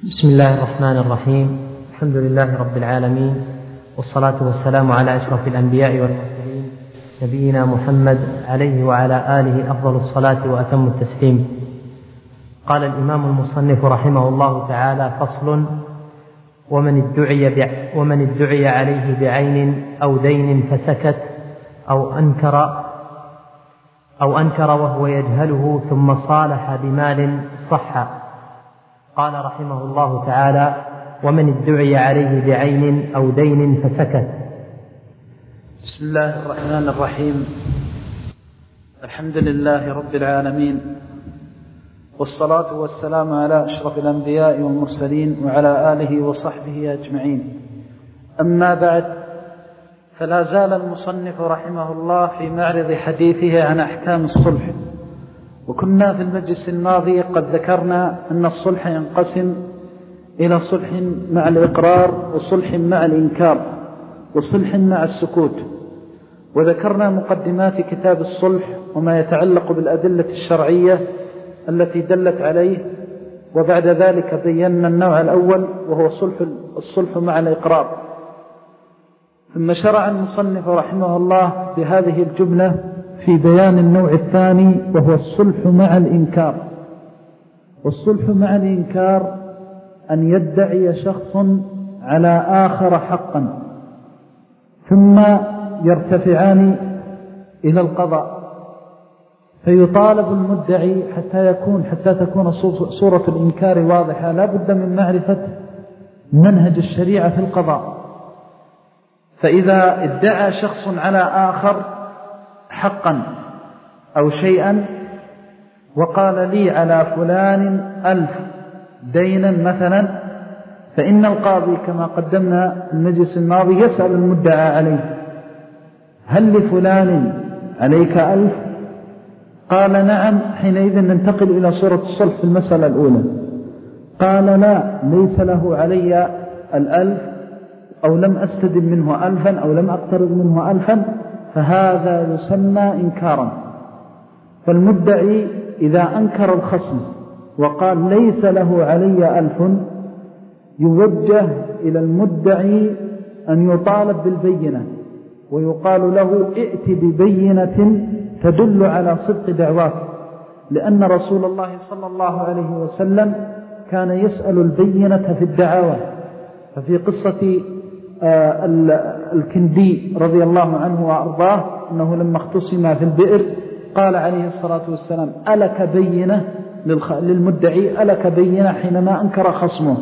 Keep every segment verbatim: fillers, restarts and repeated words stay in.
بسم الله الرحمن الرحيم. الحمد لله رب العالمين، والصلاة والسلام على أشرف الأنبياء والمرسلين نبينا محمد عليه وعلى آله أفضل الصلاة وأتم التسليم. قال الإمام المصنف رحمه الله تعالى: فصل: ومن ادعي, ومن ادعي عليه بعين أو دين فسكت أو أنكر أو أنكر وهو يجهله ثم صالح بمال صح. قال رحمه الله تعالى: ومن ادعي عليه بعين أو دين فسكت. بسم الله الرحمن الرحيم. الحمد لله رب العالمين، والصلاة والسلام على أشرف الأنبياء والمرسلين وعلى آله وصحبه أجمعين. أما بعد، فلا زال المصنف رحمه الله في معرض حديثه عن أحكام الصلح. وكنا في المجلس الماضي قد ذكرنا أن الصلح ينقسم إلى صلح مع الإقرار، وصلح مع الإنكار، وصلح مع السكوت. وذكرنا مقدمات كتاب الصلح وما يتعلق بالأدلة الشرعية التي دلت عليه، وبعد ذلك بينا النوع الأول وهو صلح الصلح مع الإقرار. ثم شرع المصنف رحمه الله بهذه الجملة في بيان النوع الثاني وهو الصلح مع الإنكار. والصلح مع الإنكار أن يدعي شخص على آخر حقا ثم يرتفعان إلى القضاء، فيطالب المدعي حتى يكون حتى تكون صورة الإنكار واضحة. لا بد من معرفة منهج الشريعة في القضاء. فإذا ادعى شخص على آخر حقا أو شيئا وقال لي على فلان ألف دينا مثلا، فإن القاضي كما قدمنا المجلس الماضي يسأل المدعى عليه: هل لفلان عليك ألف؟ قال نعم. حينئذ ننتقل إلى صورة الصلح في المسألة الأولى. قال لا، ليس له علي الألف، أو لم أستدم منه ألفا، أو لم أقترض منه ألفا، فهذا يسمى إنكارا. فالمدعي إذا أنكر الخصم وقال ليس له علي ألف، يوجه إلى المدعي أن يطالب بالبينة، ويقال له: ائت ببينة تدل على صدق دعواك، لأن رسول الله صلى الله عليه وسلم كان يسأل البينة في الدعاوى. ففي قصة الكندي رضي الله عنه وأرضاه أنه لما اختصم في البئر قال عليه الصلاة والسلام: ألك بينة للمدعي، ألك بينة حينما أنكر خصمه.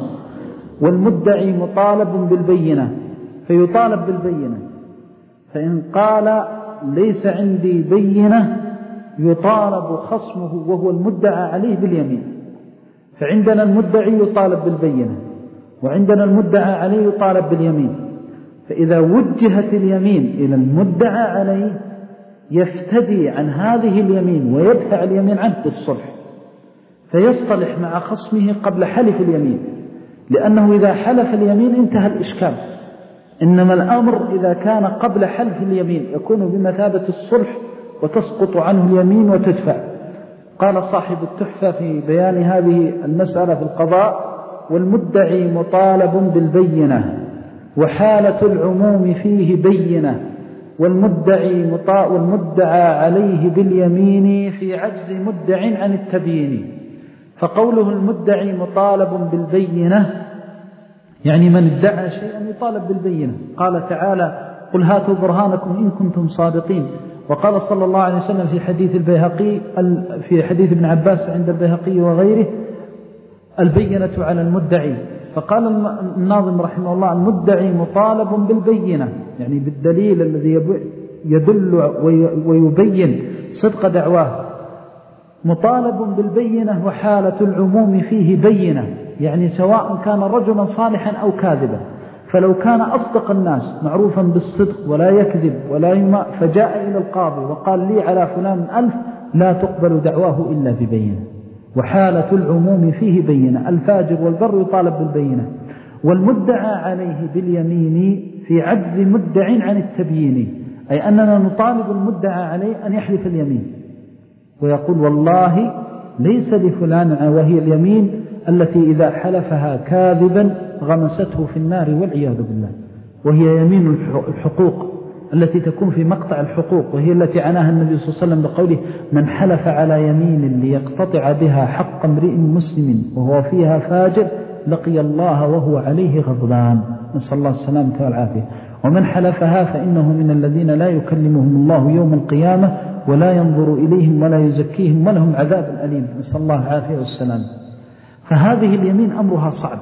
والمدعي مطالب بالبينة، فيطالب بالبينة. فإن قال ليس عندي بينة، يطالب خصمه وهو المدعى عليه باليمين. فعندنا المدعي يطالب بالبينة، وعندنا المدعى عليه يطالب باليمين. فإذا وجهت اليمين إلى المدعى عليه يفتدي عن هذه اليمين ويدفع اليمين عنه بالصلح، فيصطلح مع خصمه قبل حلف اليمين، لأنه إذا حلف اليمين انتهى الإشكال. إنما الأمر إذا كان قبل حلف اليمين يكون بمثابة الصلح وتسقط عنه اليمين وتدفع. قال صاحب التحفة في بيان هذه المسألة في القضاء: والمدعي مطالب بالبينة، وحالة العموم فيه بينة، والمدعي والمدعى عليه باليمين في عجز مدع عن التبيين. فقوله المدعي مطالب بالبينة يعني من ادعى شيئا يطالب بالبينة. قال تعالى: قل هاتوا برهانكم إن كنتم صادقين. وقال صلى الله عليه وسلم في حديث البيهقي في حديث ابن عباس عند البيهقي وغيره: البينة على المدعي. فقال الناظم رحمه الله: المدعي مطالب بالبينة، يعني بالدليل الذي يدل ويبين صدق دعواه. مطالب بالبينة وحالة العموم فيه بينة، يعني سواء كان رجلا صالحا أو كاذبا. فلو كان أصدق الناس معروفا بالصدق ولا يكذب ولا يماء، فجاء إلى القاضي وقال لي على فلان ألف، لا تقبل دعواه إلا ببينة. وحالة العموم فيه بينة، الفاجر والبر يطالب بالبينة. والمدعى عليه باليمين في عجز مدع عن التبيين، أي أننا نطالب المدعى عليه أن يحلف اليمين ويقول: والله ليس لفلان، وهي اليمين التي إذا حلفها كاذبا غمسته في النار والعياذ بالله، وهي يمين الحقوق التي تكون في مقطع الحقوق، وهي التي عناها النبي صلى الله عليه وسلم بقوله من حلف على يمين ليقتطع بها حق امرئ مسلم وهو فيها فاجر لقي الله وهو عليه غضبان، نسأل الله السلامة والعافية. ومن حلفها فإنه من الذين لا يكلمهم الله يوم القيامة ولا ينظر إليهم ولا يزكيهم ولهم عذاب أليم، نسأل الله العافية والسلام. فهذه اليمين أمرها صعب،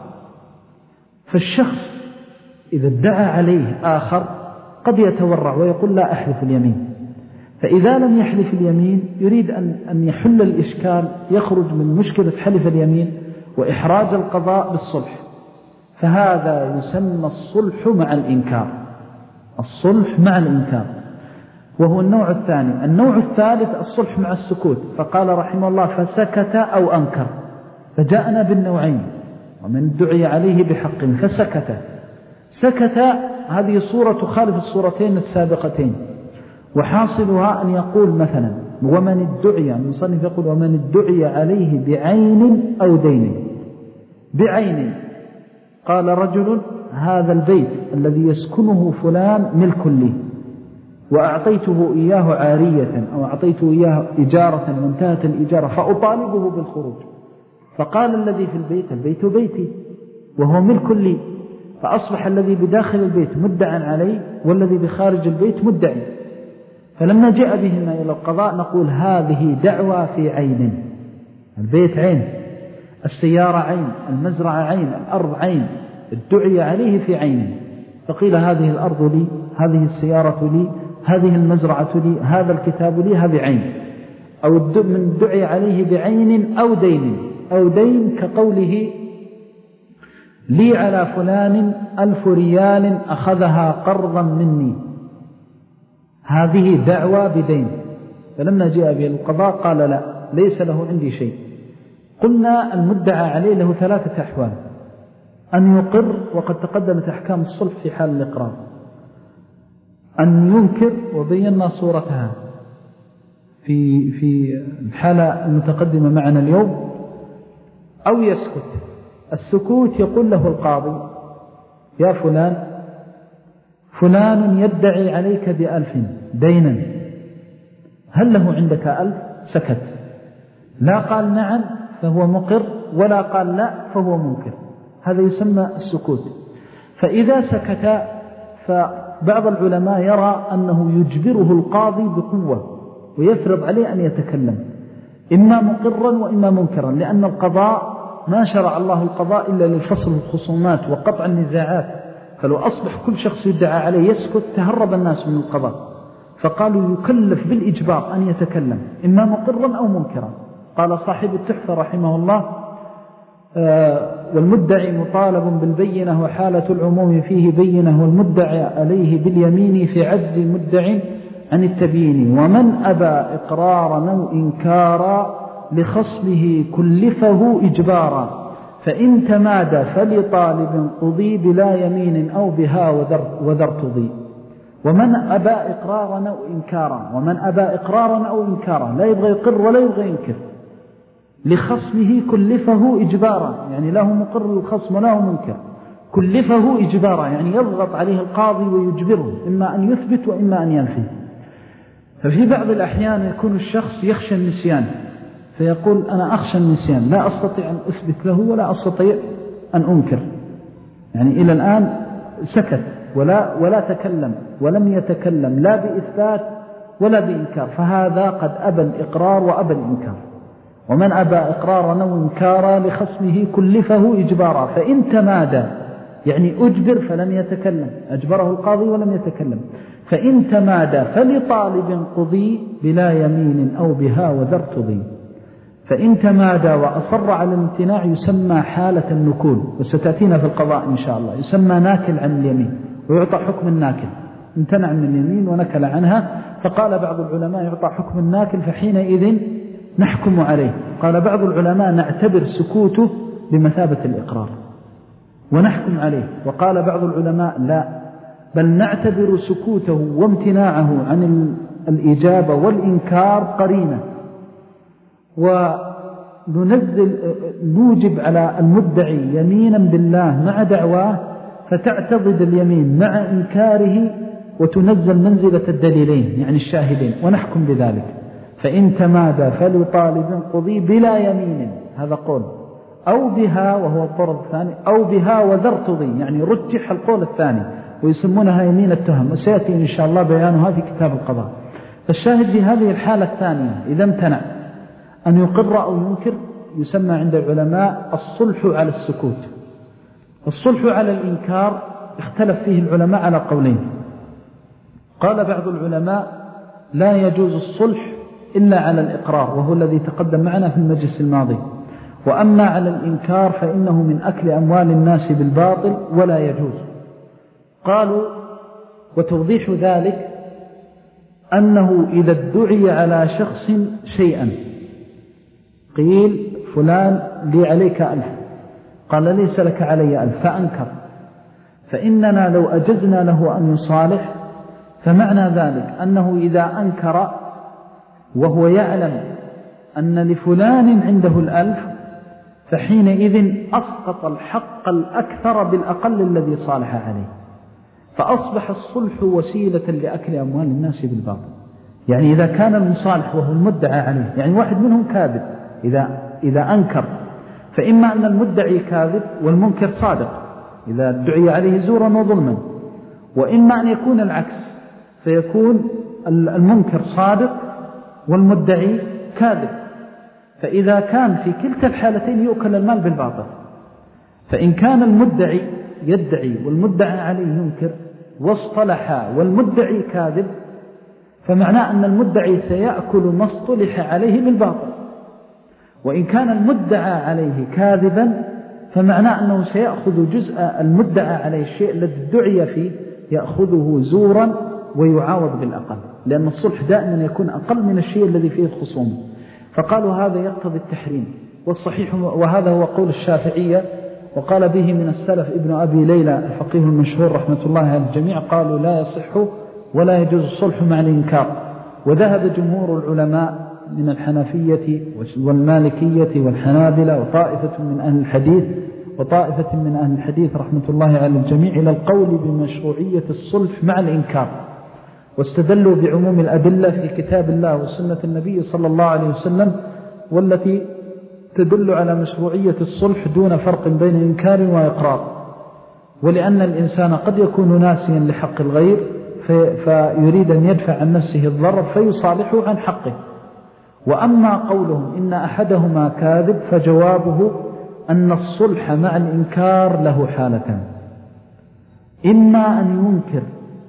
فالشخص إذا ادعى عليه آخر قد يتورع ويقول لا أحلف اليمين، فإذا لم يحلف اليمين يريد أن أن يحل الإشكال، يخرج من مشكلة حلف اليمين وإحراج القضاء بالصلح، فهذا يسمى الصلح مع الإنكار، الصلح مع الإنكار، وهو النوع الثاني. النوع الثالث الصلح مع السكوت، فقال رحمه الله فسكت أو أنكر، فجاءنا بالنوعين، ومن دعي عليه بحق فسكت. سكت هذه صورة تخالف الصورتين السابقتين، وحاصلها أن يقول مثلا ومن ادعي، المصنف يقول ومن ادعي عليه بعين أو دين. بعين قال رجل هذا البيت الذي يسكنه فلان ملك لي وأعطيته إياه عارية أو أعطيته إياه إجارة وانتهت الإجارة فأطالبه بالخروج، فقال الذي في البيت البيت بيتي وهو ملك لي، فأصبح الذي بداخل البيت مدعا عليه والذي بخارج البيت مدعي. فلما جاء بهما إلى القضاء نقول هذه دعوى في عين، البيت عين، السيارة عين، المزرعة عين، الأرض عين، ادعي عليه في عين، فقيل هذه الأرض لي، هذه السيارة لي، هذه المزرعة لي، هذا الكتاب لي، هذه عين. أو من دعي عليه بعين أو دين، أو دين كقوله لي على فلان ألف ريال أخذها قرضا مني، هذه دعوى بدين. فلما جاء به القضاء قال لا ليس له عندي شيء. قلنا المدعى عليه له ثلاثة أحوال: أن يقر، وقد تقدمت أحكام الصلح في حال الإقرار، أن ينكر وبينا صورتها في في الحالة المتقدمة معنا اليوم، أو يسكت. السكوت يقول له القاضي يا فلان فلان يدعي عليك بألف دينا، هل له عندك ألف؟ سكت، لا قال نعم فهو مقر ولا قال لا فهو منكر، هذا يسمى السكوت. فإذا سكت فبعض العلماء يرى أنه يجبره القاضي بقوة ويفرض عليه أن يتكلم، إما مقرا وإما منكرا، لأن القضاء ما شرع الله القضاء إلا للفصل الخصومات وقطع النزاعات، فلو أصبح كل شخص يدعى عليه يسكت تهرب الناس من القضاء، فقالوا يكلف بالإجبار أن يتكلم إما مقرا أو منكرا. قال صاحب التحفة رحمه الله آه والمدعي مطالب بالبينة وحالة العموم فيه بينة، والمدعي عليه باليمين في عجز مدع عن التبيين، ومن أبى إقرارا أو إنكارا لخصمه كلفه إجبارا، فإن تمادى فلطالب قضي بلا يمين أو بها وذر, وذر تضي. ومن أبى إقرارا أو إنكارا، ومن أبى إقرارا أو إنكارا لا يبغى يقر ولا يبغى ينكر، لخصمه كلفه إجبارا، يعني له مقر الخصم وله منكر، كلفه إجبارا يعني يضغط عليه القاضي ويجبره إما أن يثبت وإما أن ينفي. ففي بعض الأحيان يكون الشخص يخشى النسيان فيقول أنا أخشى النسيان، لا أستطيع أن أثبت له ولا أستطيع أن أنكر، يعني إلى الآن سكت ولا, ولا تكلم ولم يتكلم لا بإثبات ولا بإنكار، فهذا قد أبى الإقرار وأبى الإنكار. ومن أبى إقرارا أو إنكارا لخصمه كلفه إجبارا، فإن تمادى يعني أجبر فلم يتكلم، أجبره القاضي ولم يتكلم، فإن تمادى فلطالب قضي بلا يمين أو بها وذر تضي. فإن تمادى وأصر على الامتناع يسمى حالة النكول، وستأتينا في القضاء إن شاء الله، يسمى ناكل عن اليمين ويعطى حكم الناكل، امتنع من اليمين ونكل عنها. فقال بعض العلماء يعطى حكم الناكل فحينئذ نحكم عليه. قال بعض العلماء نعتبر سكوته بمثابة الإقرار ونحكم عليه. وقال بعض العلماء لا، بل نعتبر سكوته وامتناعه عن الإجابة والإنكار قرينة، ننزل نوجب على المدعي يمينا بالله مع دعواه، فتعتضد اليمين مع إنكاره وتنزل منزلة الدليلين يعني الشاهدين، ونحكم بذلك. فإن تمادى فلطالب قضي بلا يمين، هذا قول، أو بها وهو الطرد الثاني، أو بها وذرتضي يعني رجح القول الثاني، ويسمونها يمين التهم، وسيأتي إن شاء الله بيانها في كتاب القضاء. فالشاهد في هذه الحالة الثانية إذا امتنع أن يقر أو ينكر يسمى عند العلماء الصلح على السكوت. الصلح على الإنكار اختلف فيه العلماء على قولين. قال بعض العلماء لا يجوز الصلح إلا على الإقرار، وهو الذي تقدم معنا في المجلس الماضي، وأما على الإنكار فإنه من أكل أموال الناس بالباطل ولا يجوز. قالوا وتوضيح ذلك أنه إذا ادعي على شخص شيئا، قيل فلان لي عليك ألف، قال ليس لك علي ألف فأنكر، فإننا لو أجزنا له أن يصالح فمعنى ذلك أنه إذا أنكر وهو يعلم أن لفلان عنده الألف فحينئذ أسقط الحق الأكثر بالأقل الذي صالح عليه، فأصبح الصلح وسيلة لأكل أموال الناس بالباطل. يعني إذا كان المصالح وهو المدعى عليه، يعني واحد منهم كاذب، إذا, إذا أنكر فإما أن المدعي كاذب والمنكر صادق إذا ادعي عليه زورا وظلما، وإما أن يكون العكس فيكون المنكر صادق والمدعي كاذب. فإذا كان في كلتا الحالتين يؤكل المال بالباطل. فإن كان المدعي يدعي والمدعى عليه ينكر واصطلحا والمدعي كاذب، فمعناه أن المدعي سيأكل ما اصطلح عليه بالباطل. وإن كان المدعى عليه كاذبا فمعناه أنه سيأخذ جزء المدعى عليه الشيء الذي ادعي فيه يأخذه زورا ويعاوض بالأقل، لأن الصلح دائما يكون أقل من الشيء الذي فيه الخصوم. فقالوا هذا يقتضي التحريم، والصحيح وهذا هو قول الشافعية، وقال به من السلف ابن أبي ليلى الفقيه المشهور رحمة الله على الجميع، قالوا لا يصح ولا يجوز الصلح مع الإنكار. وذهب جمهور العلماء من الحنفية والمالكية والحنابلة وطائفة من أهل الحديث وطائفة من أهل الحديث رحمة الله على الجميع إلى القول بمشروعية الصلح مع الإنكار، واستدلوا بعموم الأدلة في كتاب الله وسنة النبي صلى الله عليه وسلم، والتي تدل على مشروعية الصلح دون فرق بين إنكار وإقرار. ولأن الإنسان قد يكون ناسيا لحق الغير فيريد أن يدفع عن نفسه الضرر فيصالحه عن حقه. وأما قولهم إن أحدهما كاذب فجوابه أن الصلح مع الإنكار له حالتان: إما أن ينكر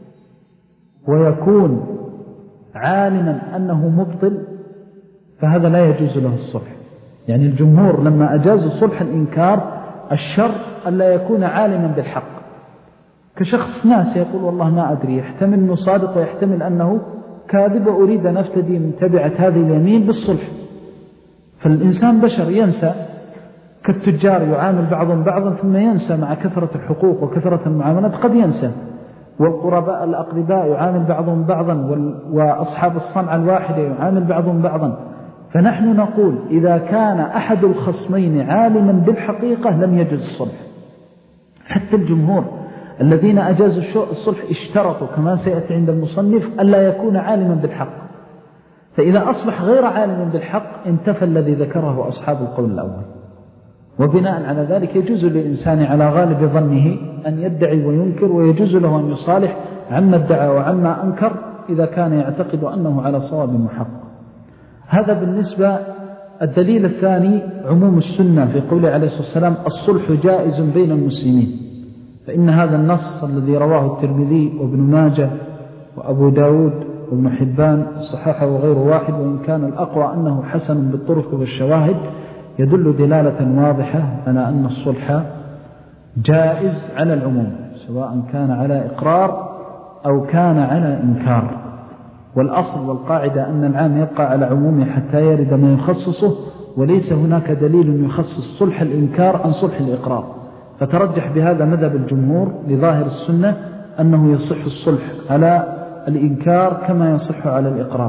ويكون عالما أنه مبطل فهذا لا يجوز له الصلح. يعني الجمهور لما أجازوا صلح الإنكار الشر ألا يكون عالما بالحق، كشخص ناس يقول والله ما أدري، يحتمل أنه صادق ويحتمل أنه كاذب، وأريد أن أفتدي من تبعة هذه اليمين بالصلح. فالإنسان بشر ينسى، كالتجار يعامل بعضهم بعضا ثم ينسى مع كثرة الحقوق وكثرة المعاملات قد ينسى، والقرباء الأقرباء يعامل بعضهم بعضا، وأصحاب الصنعة الواحدة يعامل بعضهم بعضا. فنحن نقول إذا كان أحد الخصمين عالما بالحقيقة لم يجوز الصلح. حتى الجمهور الذين أجازوا الصلح اشترطوا كما سيأتي عند المصنف ألا يكون عالما بالحق، فإذا أصبح غير عالم بالحق انتفى الذي ذكره أصحاب القول الأول. وبناء على ذلك يجوز للإنسان على غالب ظنه أن يدعي وينكر، ويجوز له أن يصالح عما ادعى وعما أنكر إذا كان يعتقد أنه على صواب محق. هذا بالنسبة. الدليل الثاني عموم السنة في قوله عليه الصلاة والسلام الصلح جائز بين المسلمين، فإن هذا النص الذي رواه الترمذي وابن ماجه وأبو داود وابن حبان الصحاحة وغير واحد، وإن كان الأقوى أنه حسن بالطرق والشواهد، يدل دلالة واضحة على أن الصلح جائز على العموم سواء كان على إقرار أو كان على إنكار. والأصل والقاعدة أن العام يبقى على عمومه حتى يرد ما يخصصه، وليس هناك دليل يخصص صلح الإنكار عن صلح الإقرار. فترجح بهذا مذهب الجمهور لظاهر السنة أنه يصح الصلح على الإنكار كما يصح على الإقرار.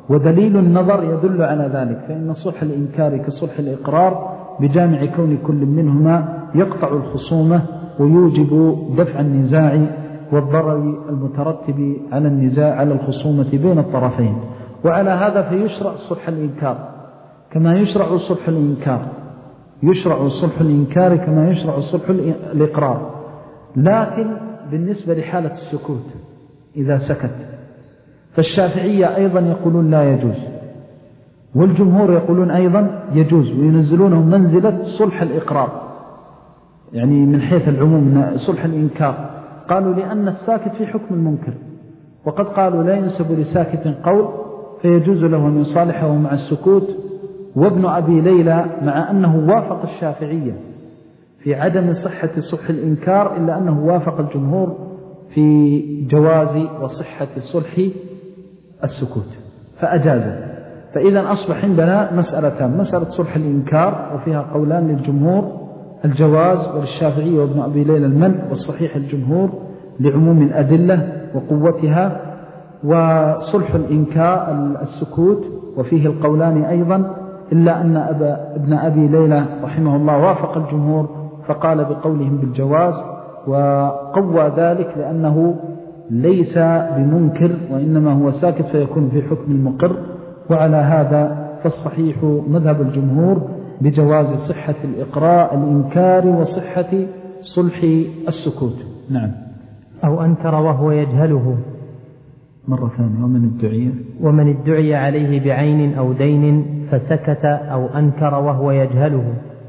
ودليل النظر يدل على ذلك، فإن صلح الإنكار كصلح الإقرار بجامع كون كل منهما يقطع الخصومة ويوجب دفع النزاع والضرر المترتب على النزاع على الخصومة بين الطرفين. وعلى هذا فيشرع صلح الإنكار كما يشرع صلح الإنكار يشرع صلح الإنكار كما يشرع صلح الإقرار، لكن بالنسبة لحالة السكوت إذا سكت فالشافعية أيضا يقولون لا يجوز، والجمهور يقولون أيضا يجوز، وينزلونه منزلة صلح الإقرار، يعني من حيث العموم صلح الإنكار. قالوا لأن الساكت في حكم المنكر، وقد قالوا لا ينسب لساكت قول فيجوز له أن يصالحه مع السكوت. وابن أبي ليلى مع أنه وافق الشافعية في عدم صحة صلح الإنكار إلا أنه وافق الجمهور في جواز وصحة صلح السكوت فأجازه. فإذا أصبح عندنا مسألتان: مسألة صلح الإنكار وفيها قولان للجمهور الجواز وللشافعي وابن أبي ليلى المنع، والصحيح الجمهور لعموم الأدلة وقوتها. وصلح الإنكار السكوت وفيه القولان أيضا، إلا أن أبا ابن أبي ليلى رحمه الله وافق الجمهور فقال بقولهم بالجواز، وقوى ذلك لأنه ليس بمنكر وإنما هو ساكت فيكون في حكم المقر. وعلى هذا فالصحيح مذهب الجمهور بجواز صحة الإقراء الإنكار وصحة صلح السكوت. نعم. أو أنكر وهو يجهله مرة ثانية. ومن الدعية ومن الدعي عليه بعين أو دين فسكت أو أنكر وهو يجهله.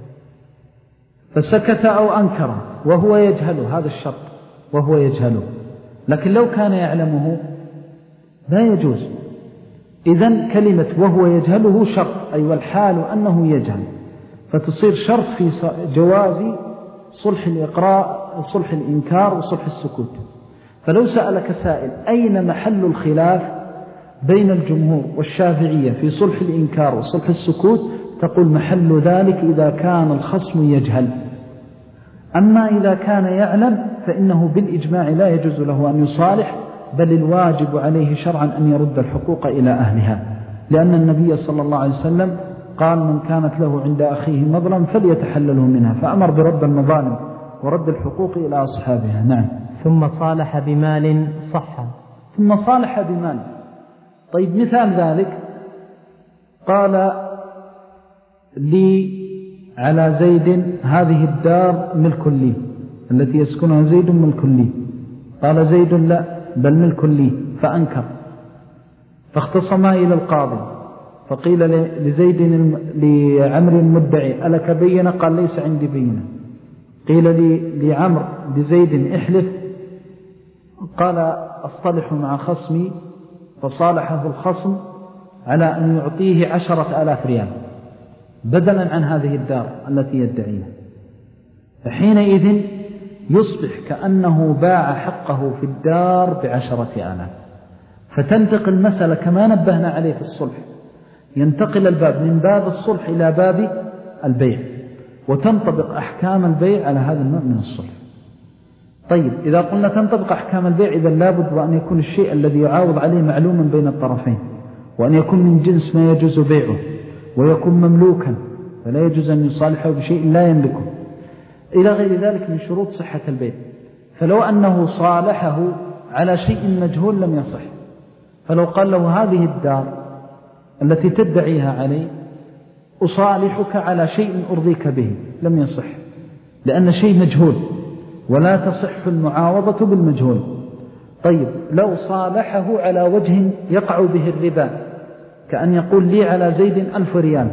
فسكت أو أنكر وهو يجهله، هذا الشرط وهو يجهله، لكن لو كان يعلمه لا يجوز. إذن كلمة وهو يجهله شرط، أي والحال أنه يجهل، فتصير شرط في جواز صلح الإقراء صلح الإنكار وصلح السكوت. فلو سألك سائل أين محل الخلاف بين الجمهور والشافعية في صلح الإنكار وصلح السكوت، تقول محل ذلك إذا كان الخصم يجهل. أما إذا كان يعلم فإنه بالإجماع لا يجوز له أن يصالح، بل الواجب عليه شرعا أن يرد الحقوق إلى أهلها، لأن النبي صلى الله عليه وسلم قال: من كانت له عند أخيه مظلم فليتحلله منها، فأمر برد المظالم ورد الحقوق إلى أصحابها. نعم. ثم صالح بمال صح. ثم صالح بمال. طيب مثال ذلك: قال لي على زيد هذه الدار ملك لي التي يسكنها زيد ملك لي. قال زيد: لا، بل ملك لي، فأنكر. فاختصما إلى القاضي، فقيل لزيد لعمر المدعي: ألك بينة؟ قال: ليس عندي بينة. قيل لي لعمر لزيد: احلف. قال: أصطلح مع خصمي. فصالحه الخصم على أن يعطيه عشرة آلاف ريال بدلا عن هذه الدار التي يدعيها، فحينئذ يصبح كأنه باع حقه في الدار بعشرة آلاف. فتنتقل المسألة كما نبهنا عليه في الصلح، ينتقل الباب من باب الصلح إلى باب البيع، وتنطبق أحكام البيع على هذا النوع من الصلح. طيب إذا قلنا تنطبق أحكام البيع، إذا لابد وأن يكون الشيء الذي يعاوض عليه معلوما بين الطرفين، وأن يكون من جنس ما يجوز بيعه، ويكون مملوكا فلا يجوز أن يصالحه بشيء لا يملكه، إلى غير ذلك من شروط صحة البيع. فلو أنه صالحه على شيء مجهول لم يصح. فلو قال له: هذه الدار التي تدعيها علي أصالحك على شيء أرضيك به، لم يصح، لأن شيء مجهول، ولا تصح المعاوضة بالمجهول. طيب لو صالحه على وجه يقع به الربا، كأن يقول: لي على زيد ألف ريال،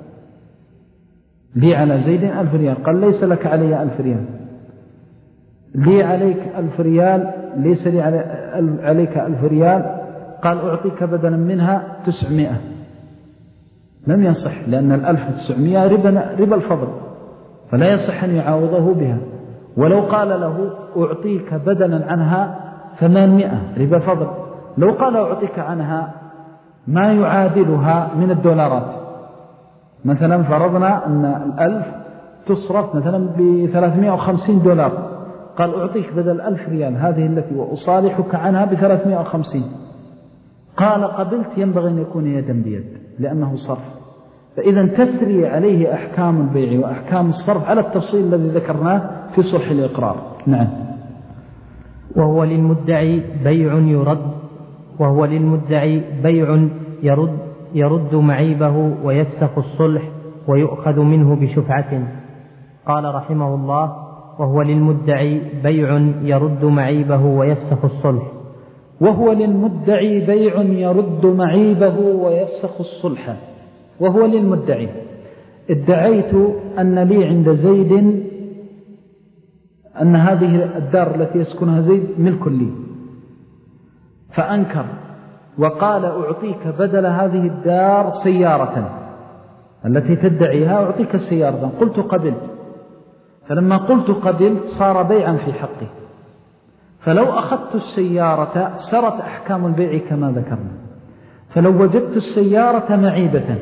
لي على زيد ألف ريال، قال: ليس لك علي ألف ريال. لي عليك ألف ريال، ليس لي عليك ألف ريال، قال: أعطيك بدلا منها تسعمائة. لم يصح، لأن الألف تسعمائة ربا, ربا الفضل، فلا يصح أن يعاوضه بها. ولو قال له: أعطيك بدلا عنها ثمانمائة ربا فضل، لو قال: أعطيك عنها ما يعادلها من الدولارات، مثلا فرضنا أن الألف تصرف مثلا بثلاثمائة وخمسين دولار، قال: أعطيك بدل ألف ريال هذه التي وأصالحك عنها بثلاثمائة وخمسين، قال قبلت ينبغي أن يكون يدا بيد لأنه صرف، فإذا تسري عليه أحكام البيع وأحكام الصرف على التفصيل الذي ذكرناه في صلح الإقرار. نعم. وهو للمدعي بيع يرد وهو للمدعي بيع يرد يرد معيبه ويفسخ الصلح ويؤخذ منه بشفعة. قال رحمه الله: وهو للمدعي بيع يرد معيبه ويفسخ الصلح. وهو للمدعي بيع يرد معيبه ويفسخ الصلح. وهو للمدعي، ادعيت أن لي عند زيد أن هذه الدار التي يسكنها زيد ملك لي، فأنكر وقال: أعطيك بدل هذه الدار سيارة التي تدعيها، أعطيك السيارة. قلت قبلت، فلما قلت قبلت صار بيعا في حقي، فلو أخذت السيارة سرت أحكام البيع كما ذكرنا. فلو وجدت السيارة معيبة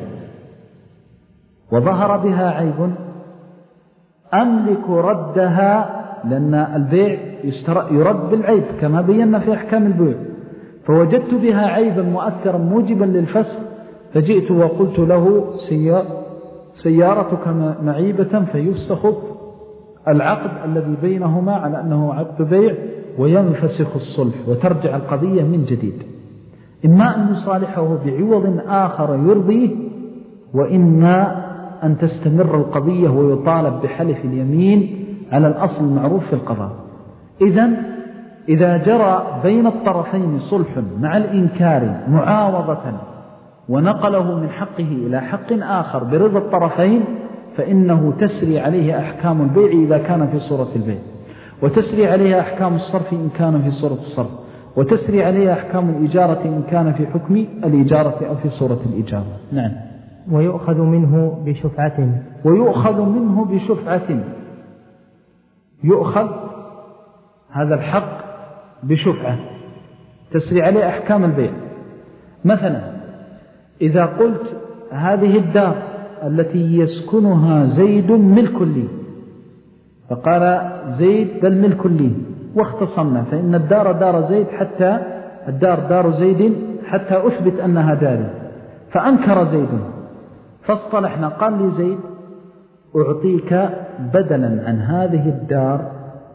وظهر بها عيب أملك ردها، لأن البيع يرد بالعيب كما بينا في أحكام البيع، فوجدت بها عيبا مؤثرا موجبا للفسخ، فجئت وقلت له: سيارتك معيبة، فيفسخ العقد الذي بينهما على أنه عقد بيع وينفسخ الصلح وترجع القضية من جديد. إما أن يصالحه بعوض آخر يرضيه، وإما أن تستمر القضية ويطالب بحلف اليمين على الأصل المعروف في القضاء. إذن إذا جرى بين الطرفين صلح مع الإنكار معاوضة ونقله من حقه إلى حق آخر برضا الطرفين، فإنه تسري عليه أحكام البيع إذا كان في صورة البيع، وتسري عليه أحكام الصرف إن كان في صورة الصرف، وتسري عليه أحكام الإجارة إن كان في حكم الإجارة أو في صورة الإجارة. نعم. ويؤخذ منه بشفعة. ويؤخذ منه بشفعة، يؤخذ هذا الحق بشفعة تسري عليه أحكام البيع. مثلا إذا قلت: هذه الدار التي يسكنها زيد ملك لي، فقال زيد: بل ملك لي، واختصمنا، فإن الدار دار زيد حتى الدار دار زيد حتى أثبت أنها داري، فأنكر زيد، فاصطلحنا. قال لي زيد: أعطيك بدلا عن هذه الدار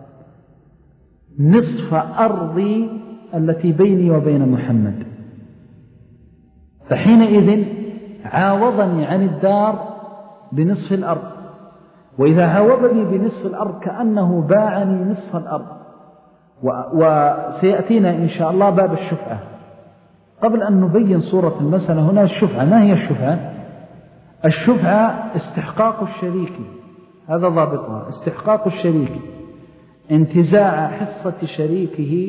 نصف أرضي التي بيني وبين محمد. فحينئذ عاوضني عن الدار بنصف الأرض، وإذا عاوضني بنصف الأرض كأنه باعني نصف الأرض. وسيأتينا إن شاء الله باب الشفعة. قبل أن نبين صورة المسألة هنا، الشفعة ما هي الشفعة؟ الشفعة استحقاق الشريك، هذا ضابطها، استحقاق الشريك انتزاع حصة شريكه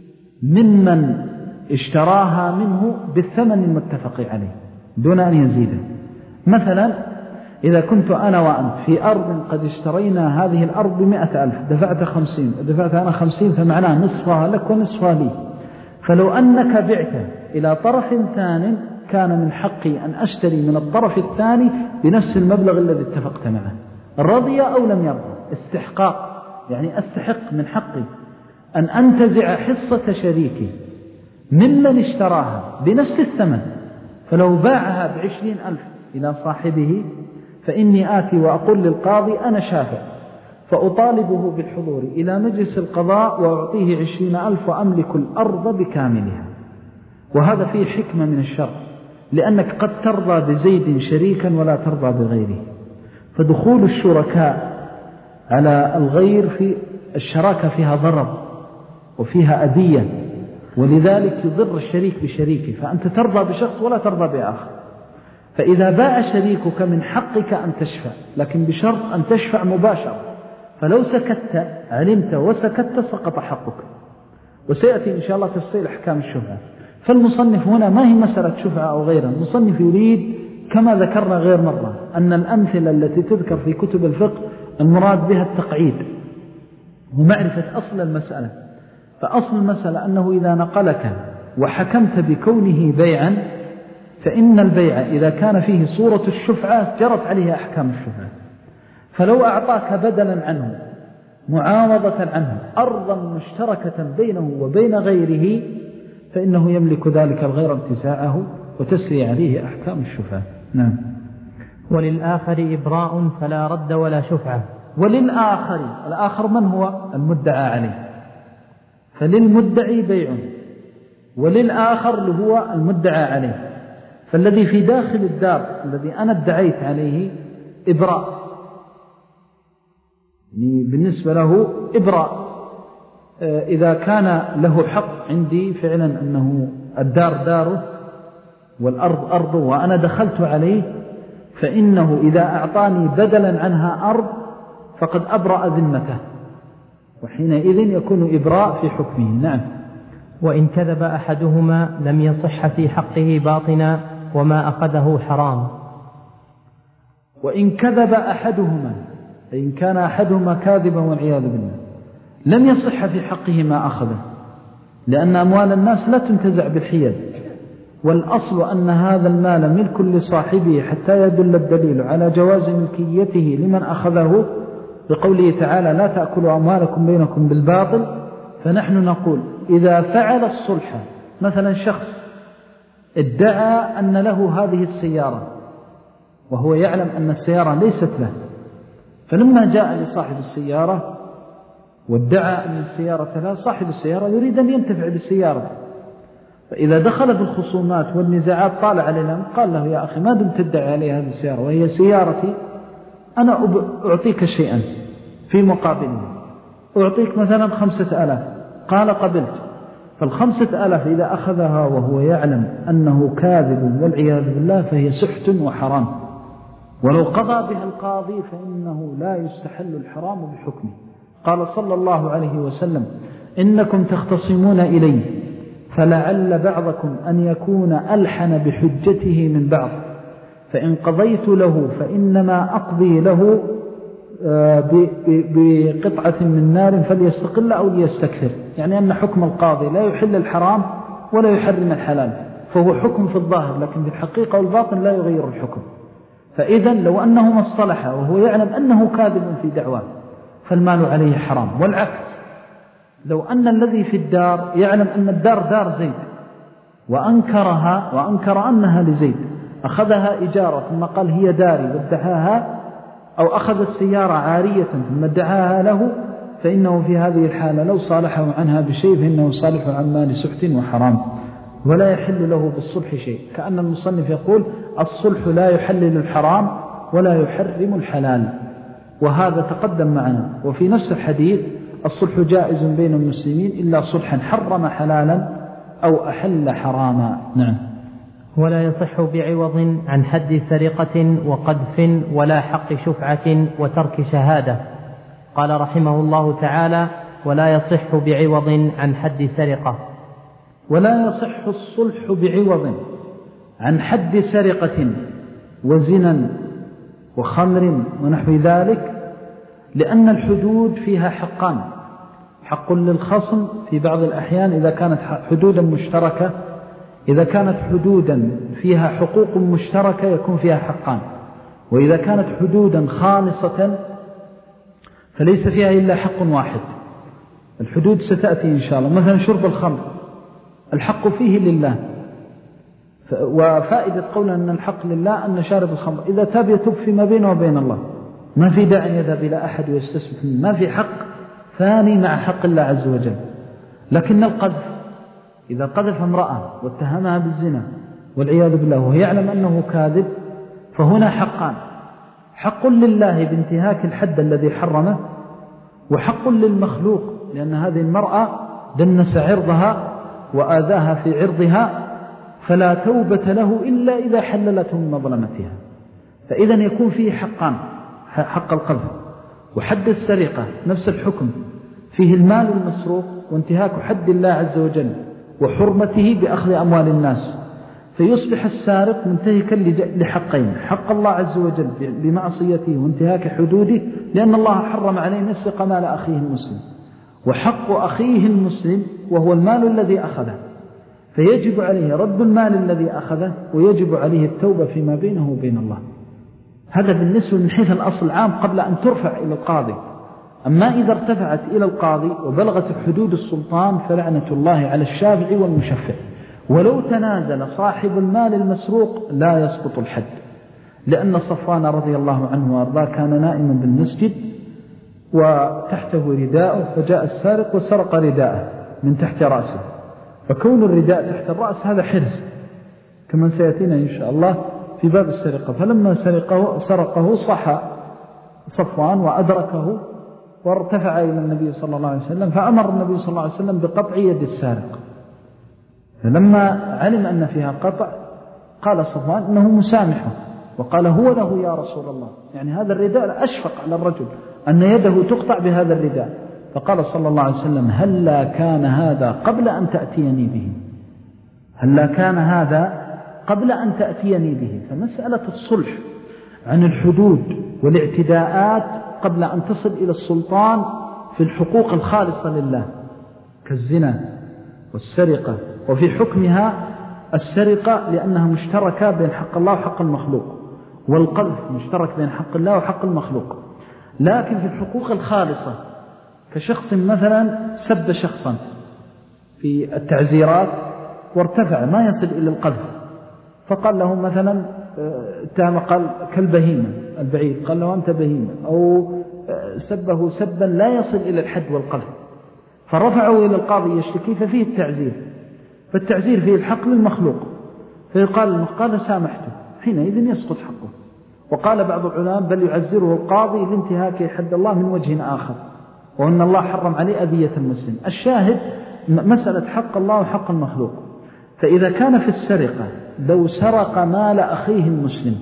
ممن اشتراها منه بالثمن المتفق عليه دون أن يزيده. مثلا إذا كنت أنا وأنت في أرض قد اشترينا هذه الأرض بمئة ألف، دفعت خمسين، دفعت أنا خمسين، فمعناه نصفها لك ونصفها لي. فلو أنك بعت إلى طرف ثاني كان من حقي أن أشتري من الطرف الثاني بنفس المبلغ الذي اتفقت معه، رضي أو لم يرضى. استحقاق يعني أستحق من حقي أن أنتزع حصة شريكي ممن اشتراها بنفس الثمن. فلو باعها بعشرين ألف إلى صاحبه، فإني آتي وأقول للقاضي: أنا شافع، فأطالبه بالحضور إلى مجلس القضاء وأعطيه عشرين ألف وأملك الأرض بكاملها. وهذا فيه حكمة من الشرع، لأنك قد ترضى بزيد شريكا ولا ترضى بغيره، فدخول الشركاء على الغير في الشراكة فيها ضرر وفيها أذية، ولذلك يضر الشريك بشريكه، فأنت ترضى بشخص ولا ترضى بآخر. فإذا باع شريكك من حقك أن تشفع، لكن بشرط أن تشفع مباشرة، فلو سكت علمت وسكت سقط حقك. وسيأتي إن شاء الله تفصيل أحكام الشفعة. فالمصنف هنا ما هي مسألة شفعة أو غيرها، المصنف يريد كما ذكرنا غير مرة أن الأمثلة التي تذكر في كتب الفقه المراد بها التقعيد ومعرفة أصل المسألة. فأصل المسألة أنه إذا نقلك وحكمت بكونه بيعا، فإن البيع إذا كان فيه صورة الشفعة جرت عليه أحكام الشفعة. فلو أعطاك بدلا عنه معاوضة عنه أرضا مشتركة بينه وبين غيره، فإنه يملك ذلك الغير انتزاعه وتسري عليه أحكام الشفعة. نعم. وللآخر إبراء فلا رد ولا شفعة. وللآخر، الآخر من هو؟ المدعى عليه. فللمدعي بيع، وللآخر اللي هو المدعى عليه. فالذي في داخل الدار الذي أنا ادعيت عليه إبراء، يعني بالنسبة له إبراء. إذا كان له حق عندي فعلا أنه الدار داره والأرض أرضه وأنا دخلت عليه، فإنه إذا أعطاني بدلا عنها أرض فقد أبرأ ذمته، وحينئذ يكون إبراء في حكمه. نعم. وإن كذب أحدهما لم يصح في حقه باطنا وما أخذه حرام. وإن كذب أحدهما، إن كان أحدهما كاذبا والعياذ بالله، لم يصح في حقه ما أخذه، لأن أموال الناس لا تنتزع بالحيل، والأصل أن هذا المال ملك لصاحبه حتى يدل الدليل على جواز ملكيته لمن أخذه، بقوله تعالى لا تأكلوا أموالكم بينكم بالباطل. فنحن نقول إذا فعل الصلح، مثلا شخص ادعى أن له هذه السيارة وهو يعلم أن السيارة ليست له، فلما جاء لصاحب السيارة وادعى أن السيارة له، صاحب السيارة يريد أن ينتفع بالسيارة، فإذا دخل في الخصومات والنزاعات طالع علينا قال له يا أخي ما دمت تدعي علي هذه السيارة وهي سيارتي، أنا أعطيك شيئا في مقابله، أعطيك مثلا خمسة ألاف. قال قبلت. فالخمسة ألاف إذا أخذها وهو يعلم أنه كاذب والعياذ بالله فهي سحت وحرام، ولو قضى بها القاضي فإنه لا يستحل الحرام بحكمه. قال صلى الله عليه وسلم إنكم تختصمون إلي فلعل بعضكم أن يكون ألحن بحجته من بعض، فإن قضيت له فإنما أقضي له بقطعة من نار فليستقل أو ليستكثر، يعني أن حكم القاضي لا يحل الحرام ولا يحرم الحلال، فهو حكم في الظاهر لكن في الحقيقة والباطن لا يغير الحكم. فإذا لو أنهما اصطلحا وهو يعلم أنه كاذب في دعواه فالمال عليه حرام. والعكس، لو أن الذي في الدار يعلم أن الدار دار زيد وأنكرها وأنكر أنها لزيد، أخذها إجارة ثم قال هي داري وادعاها، أو أخذ السيارة عارية ثم ادعاها له، فإنه في هذه الحالة لو صالحه عنها بشيء فإنه صالح عن مال سحت وحرام، ولا يحل له بالصلح شيء. كأن المصنف يقول الصلح لا يحلل الحرام ولا يحرم الحلال، وهذا تقدم معنا. وفي نفس الحديث الصلح جائز بين المسلمين إلا صلحا حرم حلالا أو أحل حراما. نعم. ولا يصح بعوض عن حد سرقة وقذف ولا حق شفعة وترك شهادة. قال رحمه الله تعالى ولا يصح بعوض عن حد سرقة. ولا يصح الصلح بعوض عن حد سرقة وزنا وخمر ونحو ذلك، لأن الحدود فيها حقان: حق للخصم في بعض الأحيان إذا كانت حدودا مشتركة، إذا كانت حدودا فيها حقوق مشتركة يكون فيها حقان، وإذا كانت حدودا خالصة فليس فيها إلا حق واحد. الحدود ستأتي إن شاء الله. مثلا شرب الخمر الحق فيه لله، وفائدة قولنا أن الحق لله أن شارب الخمر إذا تاب يتوب فيما بينه وبين الله، ما في داعي يذهب إلى أحد ويستسلف منه، ما في حق ثاني مع حق الله عز وجل. لكن القذف إذا قذف امرأة واتهمها بالزنا والعياذ بالله وهو يعلم أنه كاذب، فهنا حقان: حق لله بانتهاك الحد الذي حرمه، وحق للمخلوق لأن هذه المرأة دنس عرضها وآذاها في عرضها، فلا توبة له إلا إذا حللته من مظلمتها. فإذا يكون فيه حقان: حق القذف وحد السرقة نفس الحكم، فيه المال المسروق وانتهاك حد الله عز وجل وحرمته بأخذ أموال الناس، فيصبح السارق منتهكا لحقين: حق الله عز وجل بمعصيته وانتهاك حدوده لأن الله حرم عليه أن يسرق مال أخيه المسلم، وحق أخيه المسلم وهو المال الذي أخذه، فيجب عليه رد المال الذي أخذه ويجب عليه التوبة فيما بينه وبين الله. هذا بالنسبة من حيث الأصل العام قبل أن ترفع إلى القاضي. أما إذا ارتفعت إلى القاضي وبلغت حدود السلطان فلعنة الله على الشافع والمشفع. ولو تنازل صاحب المال المسروق لا يسقط الحد، لأن صفوان رضي الله عنه وارضاه كان نائما بالمسجد وتحته رداءه، فجاء السارق وسرق رداءه من تحت رأسه، فكون الرداء تحت الرأس هذا حرز كما سيأتينا إن شاء الله في باب السرقة. فلما سرقه, سرقه صح صفوان وأدركه وارتفع إلى النبي صلى الله عليه وسلم، فأمر النبي صلى الله عليه وسلم بقطع يد السارق. فلما علم أن فيها قطع قال صفوان إنه مسامحه، وقال هو له يا رسول الله، يعني هذا الرداء أشفق على الرجل أن يده تقطع بهذا الرداء. فقال صلى الله عليه وسلم هلا كان هذا قبل أن تأتيني به، هلا كان هذا قبل أن تأتيني به. فمسألة الصلح عن الحدود والاعتداءات قبل أن تصل إلى السلطان في الحقوق الخالصة لله كالزنا والسرقة، وفي حكمها السرقة لأنها مشتركة بين حق الله وحق المخلوق، والقذف مشترك بين حق الله وحق المخلوق. لكن في الحقوق الخالصة كشخص مثلا سب شخصا في التعزيرات وارتفع ما يصل إلى القذف، فقال له مثلا اتهم قال كالبهيمة البعيد، قال له أنت بهيمة، أو سبه سبا لا يصل إلى الحد والقذف، فرفعوا إلى القاضي يشتكي ففيه التعزير، فالتعزير فيه الحق للمخلوق، فيقال قال سامحته، حينئذ يسقط حقه. وقال بعض العلماء بل يعزره القاضي لانتهاك حد الله من وجه آخر، وأن الله حرم عليه أذية المسلم. الشاهد مسألة حق الله وحق المخلوق. فإذا كان في السرقة لو سرق مال أخيه المسلم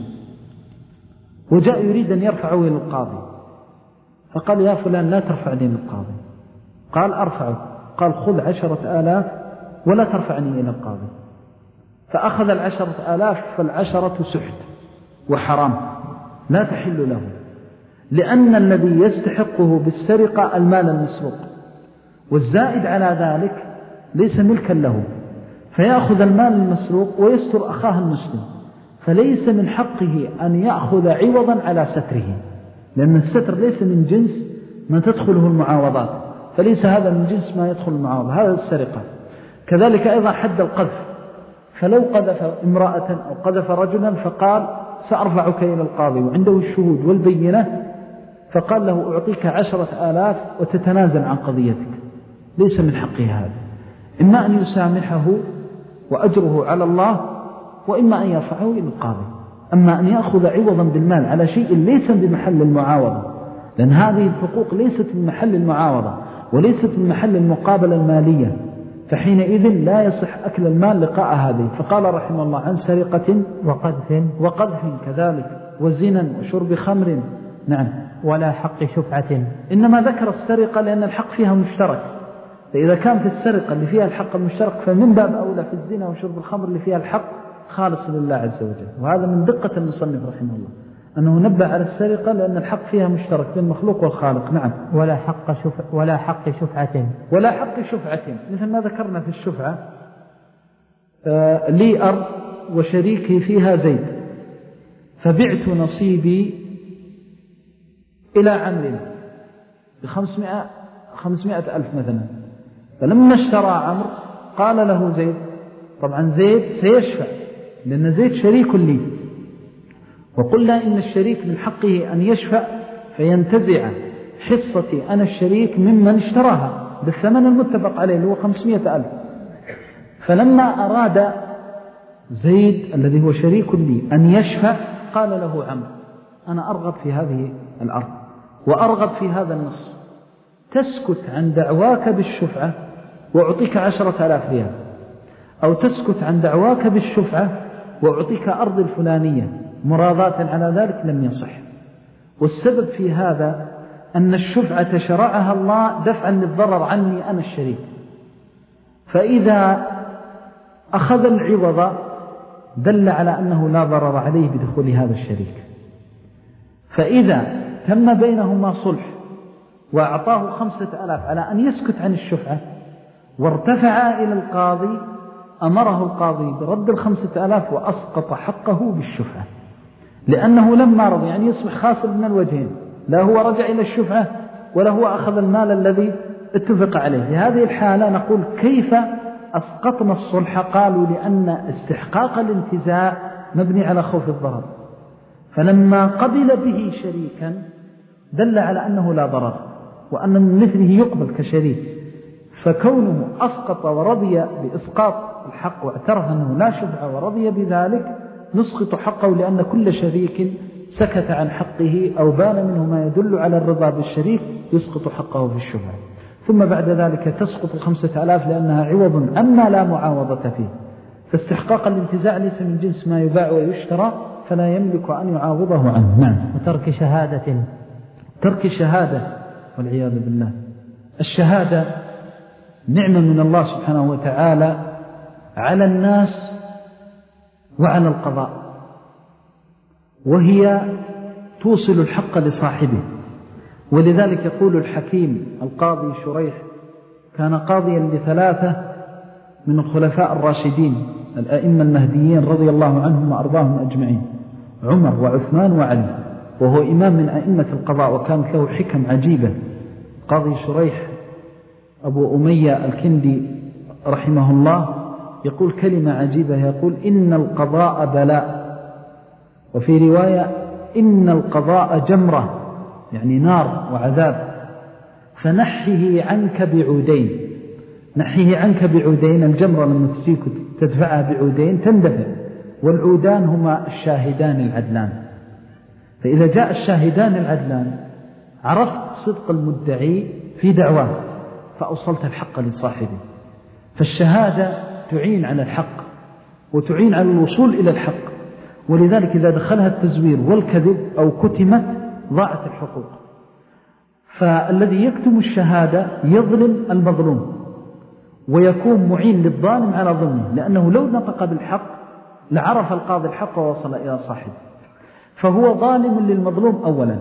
وجاء يريد أن يرفعه إلى القاضي، فقال يا فلان لا ترفعني إلى القاضي، قال أرفعه، قال خذ عشرة آلاف ولا ترفعني إلى القاضي، فأخذ العشرة آلاف، فالعشرة سحت وحرام لا تحل له، لأن الذي يستحقه بالسرقة المال المسروق، والزائد على ذلك ليس ملكا له، فيأخذ المال المسروق ويستر أخاه المسلم، فليس من حقه أن يأخذ عوضا على ستره، لأن الستر ليس من جنس ما تدخله المعاوضات، فليس هذا من جنس ما يدخل المعاوضة، هذا السرقة. كذلك أيضا حد القذف، فلو قذف امرأة أو قذف رجلا فقال سأرفعك إلى القاضي وعنده الشهود والبينة، فقال له أعطيك عشرة آلاف وتتنازل عن قضيتك، ليس من حقه هذا، إما أن يسامحه وأجره على الله، وإما أن يرفعه إلى القاضي. أما أن يأخذ عوضا بالمال على شيء ليس بمحل المعاوضة، لأن هذه الحقوق ليست من محل المعاوضة وليست من محل المقابلة المالية، فحينئذ لا يصح أكل المال لقاء هذه. فقال رحمه الله عن سرقة وقذف وقذف كذلك وزنا وشرب خمر. نعم. ولا حق شفعة، إنما ذكر السرقة لأن الحق فيها مشترك، فإذا كان في السرقة اللي فيها الحق المشترك فمن باب أولى في الزنا وشرب الخمر اللي فيها الحق خالص لله عز وجل. وهذا من دقة المصنف رحمه الله أنه نبه على السرقة لأن الحق فيها مشترك بين المخلوق والخالق. نعم. ولا حق شفع ولا حق شفعة ولا حق شفعة، مثل ما ذكرنا في الشفعة، آه لي أرض وشريكي فيها زيد، فبعت نصيبي إلى عمرو بخمسمائة خمسمائة ألف مثلا، فلما اشترى عمرو قال له زيد، طبعا زيد سيشفع لأن زيد شريك لي، وقلنا إن الشريك من حقه أن يشفع فينتزع حصتي أنا الشريك ممن اشتراها بالثمن المتفق عليه اللي هو خمسمائة ألف. فلما أراد زيد الذي هو شريك لي أن يشفع قال له عمرو أنا أرغب في هذه الأرض وأرغب في هذا النص، تسكت عن دعواك بالشفعة وأعطيك عشرة آلاف ريال، أو تسكت عن دعواك بالشفعة وأعطيك أرض الفلانية مراضاة على ذلك، لم يصح. والسبب في هذا أن الشفعة شرعها الله دفعا للضرر عني أنا الشريك، فإذا أخذ العوض دل على أنه لا ضرر عليه بدخول هذا الشريك. فإذا تم بينهما صلح وأعطاه خمسة ألاف على أن يسكت عن الشفعة وارتفع إلى القاضي، أمره القاضي برد الخمسة ألاف وأسقط حقه بالشفعة، لأنه لما رضي يعني يصبح خاسر من الوجهين، لا هو رجع إلى الشفعة ولا هو أخذ المال الذي اتفق عليه. في هذه الحالة نقول كيف أسقطنا الصلح؟ قالوا لأن استحقاق الانتزاع مبني على خوف الضرر، فلما قبل به شريكا دل على أنه لا ضرر وأن من مثله يقبل كشريك، فكونه أسقط ورضي بإسقاط الحق واعترف أنه لا شفعة ورضي بذلك نسقط حقه، لأن كل شريك سكت عن حقه أو بان منه ما يدل على الرضا بالشريك يسقط حقه في الشفعة. ثم بعد ذلك تسقط الخمسة آلاف لأنها عوض أما لا معاوضة فيه، فاستحقاق الانتزاع ليس من جنس ما يباع ويشترى فلا يملك أن يعاوضه عنه. نعم. وترك شهادة، ترك شهادة والعياذ بالله. الشهادة نعمة من الله سبحانه وتعالى على الناس وعلى القضاء، وهي توصل الحق لصاحبه. ولذلك يقول الحكيم القاضي شريح كان قاضيا لثلاثة من الخلفاء الراشدين الأئمة المهديين رضي الله عنهم وأرضاهم أجمعين، عمر وعثمان وعلي، وهو إمام من أئمة القضاء وكانت له حكم عجيبة. قاضي شريح أبو أمية الكندي رحمه الله يقول كلمة عجيبة، يقول إن القضاء بلاء، وفي رواية إن القضاء جمرة يعني نار وعذاب، فنحيه عنك بعودين. نحيه عنك بعودين، الجمرة لما تجيك تدفعها بعودين تندفع، والعودان هما الشاهدان العدلان. فإذا جاء الشاهدان العدلان عرفت صدق المدعي في دعواه فأوصلت الحق لصاحبه. فالشهادة تعين على الحق وتعين على الوصول إلى الحق، ولذلك إذا دخلها التزوير والكذب أو كتمت ضاعت الحقوق. فالذي يكتم الشهادة يظلم المظلوم ويكون معين للظالم على ظلمه، لأنه لو نطق بالحق لعرف القاضي الحق ووصل إلى صاحبه. فهو ظالم للمظلوم أولا،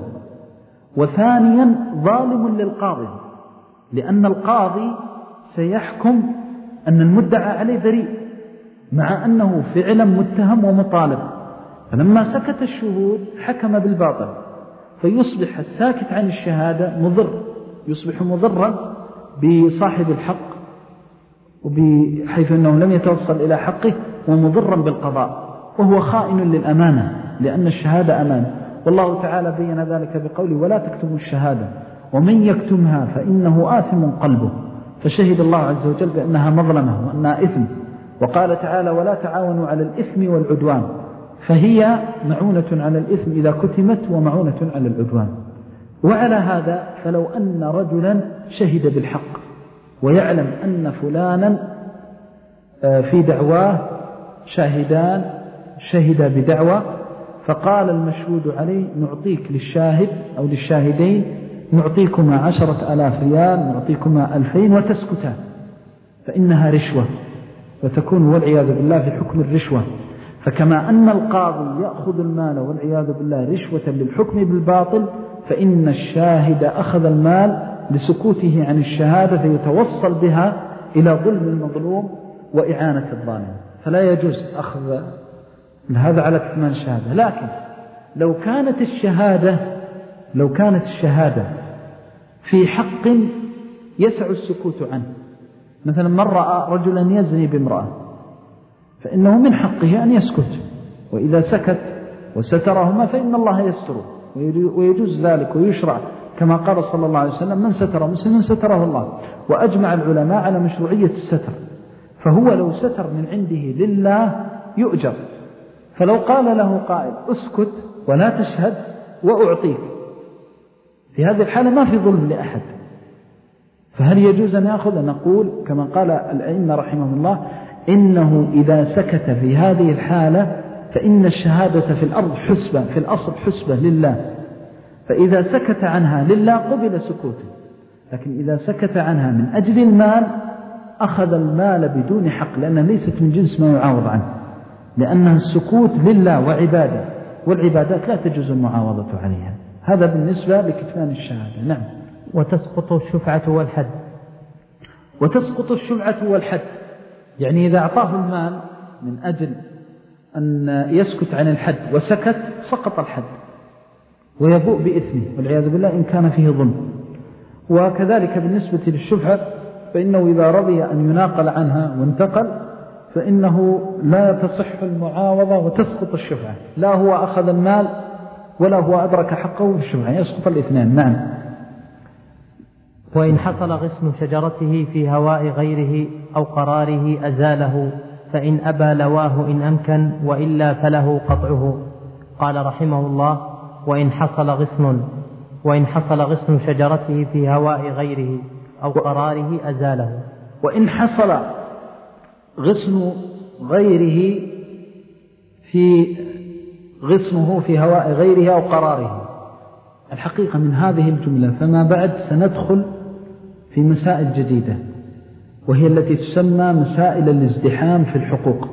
وثانيا ظالم للقاضي، لأن القاضي سيحكم أن المدعى عليه بريء مع أنه فعلا متهم ومطالب، فلما سكت الشهود حكم بالباطل، فيصبح الساكت عن الشهادة مضر، يصبح مضرا بصاحب الحق وبحيث أنه لم يتوصل إلى حقه، ومضرا بالقضاء، وهو خائن للأمانة لأن الشهادة أمانة. والله تعالى بين ذلك بقوله ولا تكتموا الشهادة ومن يكتمها فإنه آثم قلبه. فشهد الله عز وجل بأنها مظلمة وأنها إثم، وقال تعالى ولا تعاونوا على الإثم والعدوان، فهي معونة على الإثم إذا كتمت ومعونة على العدوان. وعلى هذا فلو أن رجلا شهد بالحق ويعلم أن فلانا في دعواه شاهدان شهد بدعوى، فقال المشهود عليه نعطيك للشاهد أو للشاهدين نعطيكما عشرة آلاف ريال، نعطيكما ألفين وتسكتان، فإنها رشوة وتكون والعياذ بالله في حكم الرشوة. فكما أن القاضي يأخذ المال والعياذ بالله رشوة للحكم بالباطل، فإن الشاهد أخذ المال لسكوته عن الشهادة فيتوصل بها إلى ظلم المظلوم وإعانة الظالم، فلا يجوز أخذ هذا على كتمان الشهادة. لكن لو كانت الشهادة لو كانت الشهادة في حق يسع السكوت عنه، مثلا من رأى رجلا يزني بامرأة فإنه من حقه أن يسكت، وإذا سكت وسترهما فإن الله يستره، ويجوز ذلك ويشرع كما قال صلى الله عليه وسلم من ستر مسلما ستره الله. وأجمع العلماء على مشروعية الستر، فهو لو ستر من عنده لله يؤجر. فلو قال له قائل اسكت ولا تشهد وأعطيك، في هذه الحالة ما في ظلم لأحد، فهل يجوز أن يأخذ؟ نقول كما قال الأئمة رحمه الله إنه إذا سكت في هذه الحالة فإن الشهادة في الأرض حسبة، في الأصل حسبة لله، فإذا سكت عنها لله قبل سكوته، لكن إذا سكت عنها من أجل المال أخذ المال بدون حق، لأنها ليست من جنس ما يعاوض عنه، لأنها السكوت لله وعبادة، والعبادات لا تجوز المعاوضة عليها. هذا بالنسبة لكتمان الشهادة. نعم. وتسقط الشفعة والحد. وتسقط الشفعة والحد، يعني إذا أعطاه المال من أجل أن يسكت عن الحد وسكت سقط الحد ويبوء بإثمه والعياذ بالله إن كان فيه ظلم. وكذلك بالنسبة للشفعة فإنه إذا رضي أن يناقل عنها وانتقل فإنه لا تصح المعاوضة وتسقط الشفعة، لا هو أخذ المال ولا هو أدرك حقه في الشفعة، يسقط الاثنين. نعم. وإن حصل غصن شجرته في هواء غيره أو قراره أزاله، فإن أبى لواه إن أمكن، وإلا فله قطعه. قال رحمه الله: وإن حصل غصن وإن حصل غصن شجرته في هواء غيره أو قراره أزاله. وإن حصل غصن غيره في غصنه في هواء غيره أو قراره، الحقيقة من هذه الجملة فما بعد سندخل في مسائل جديدة، وهي التي تسمى مسائل الازدحام في الحقوق.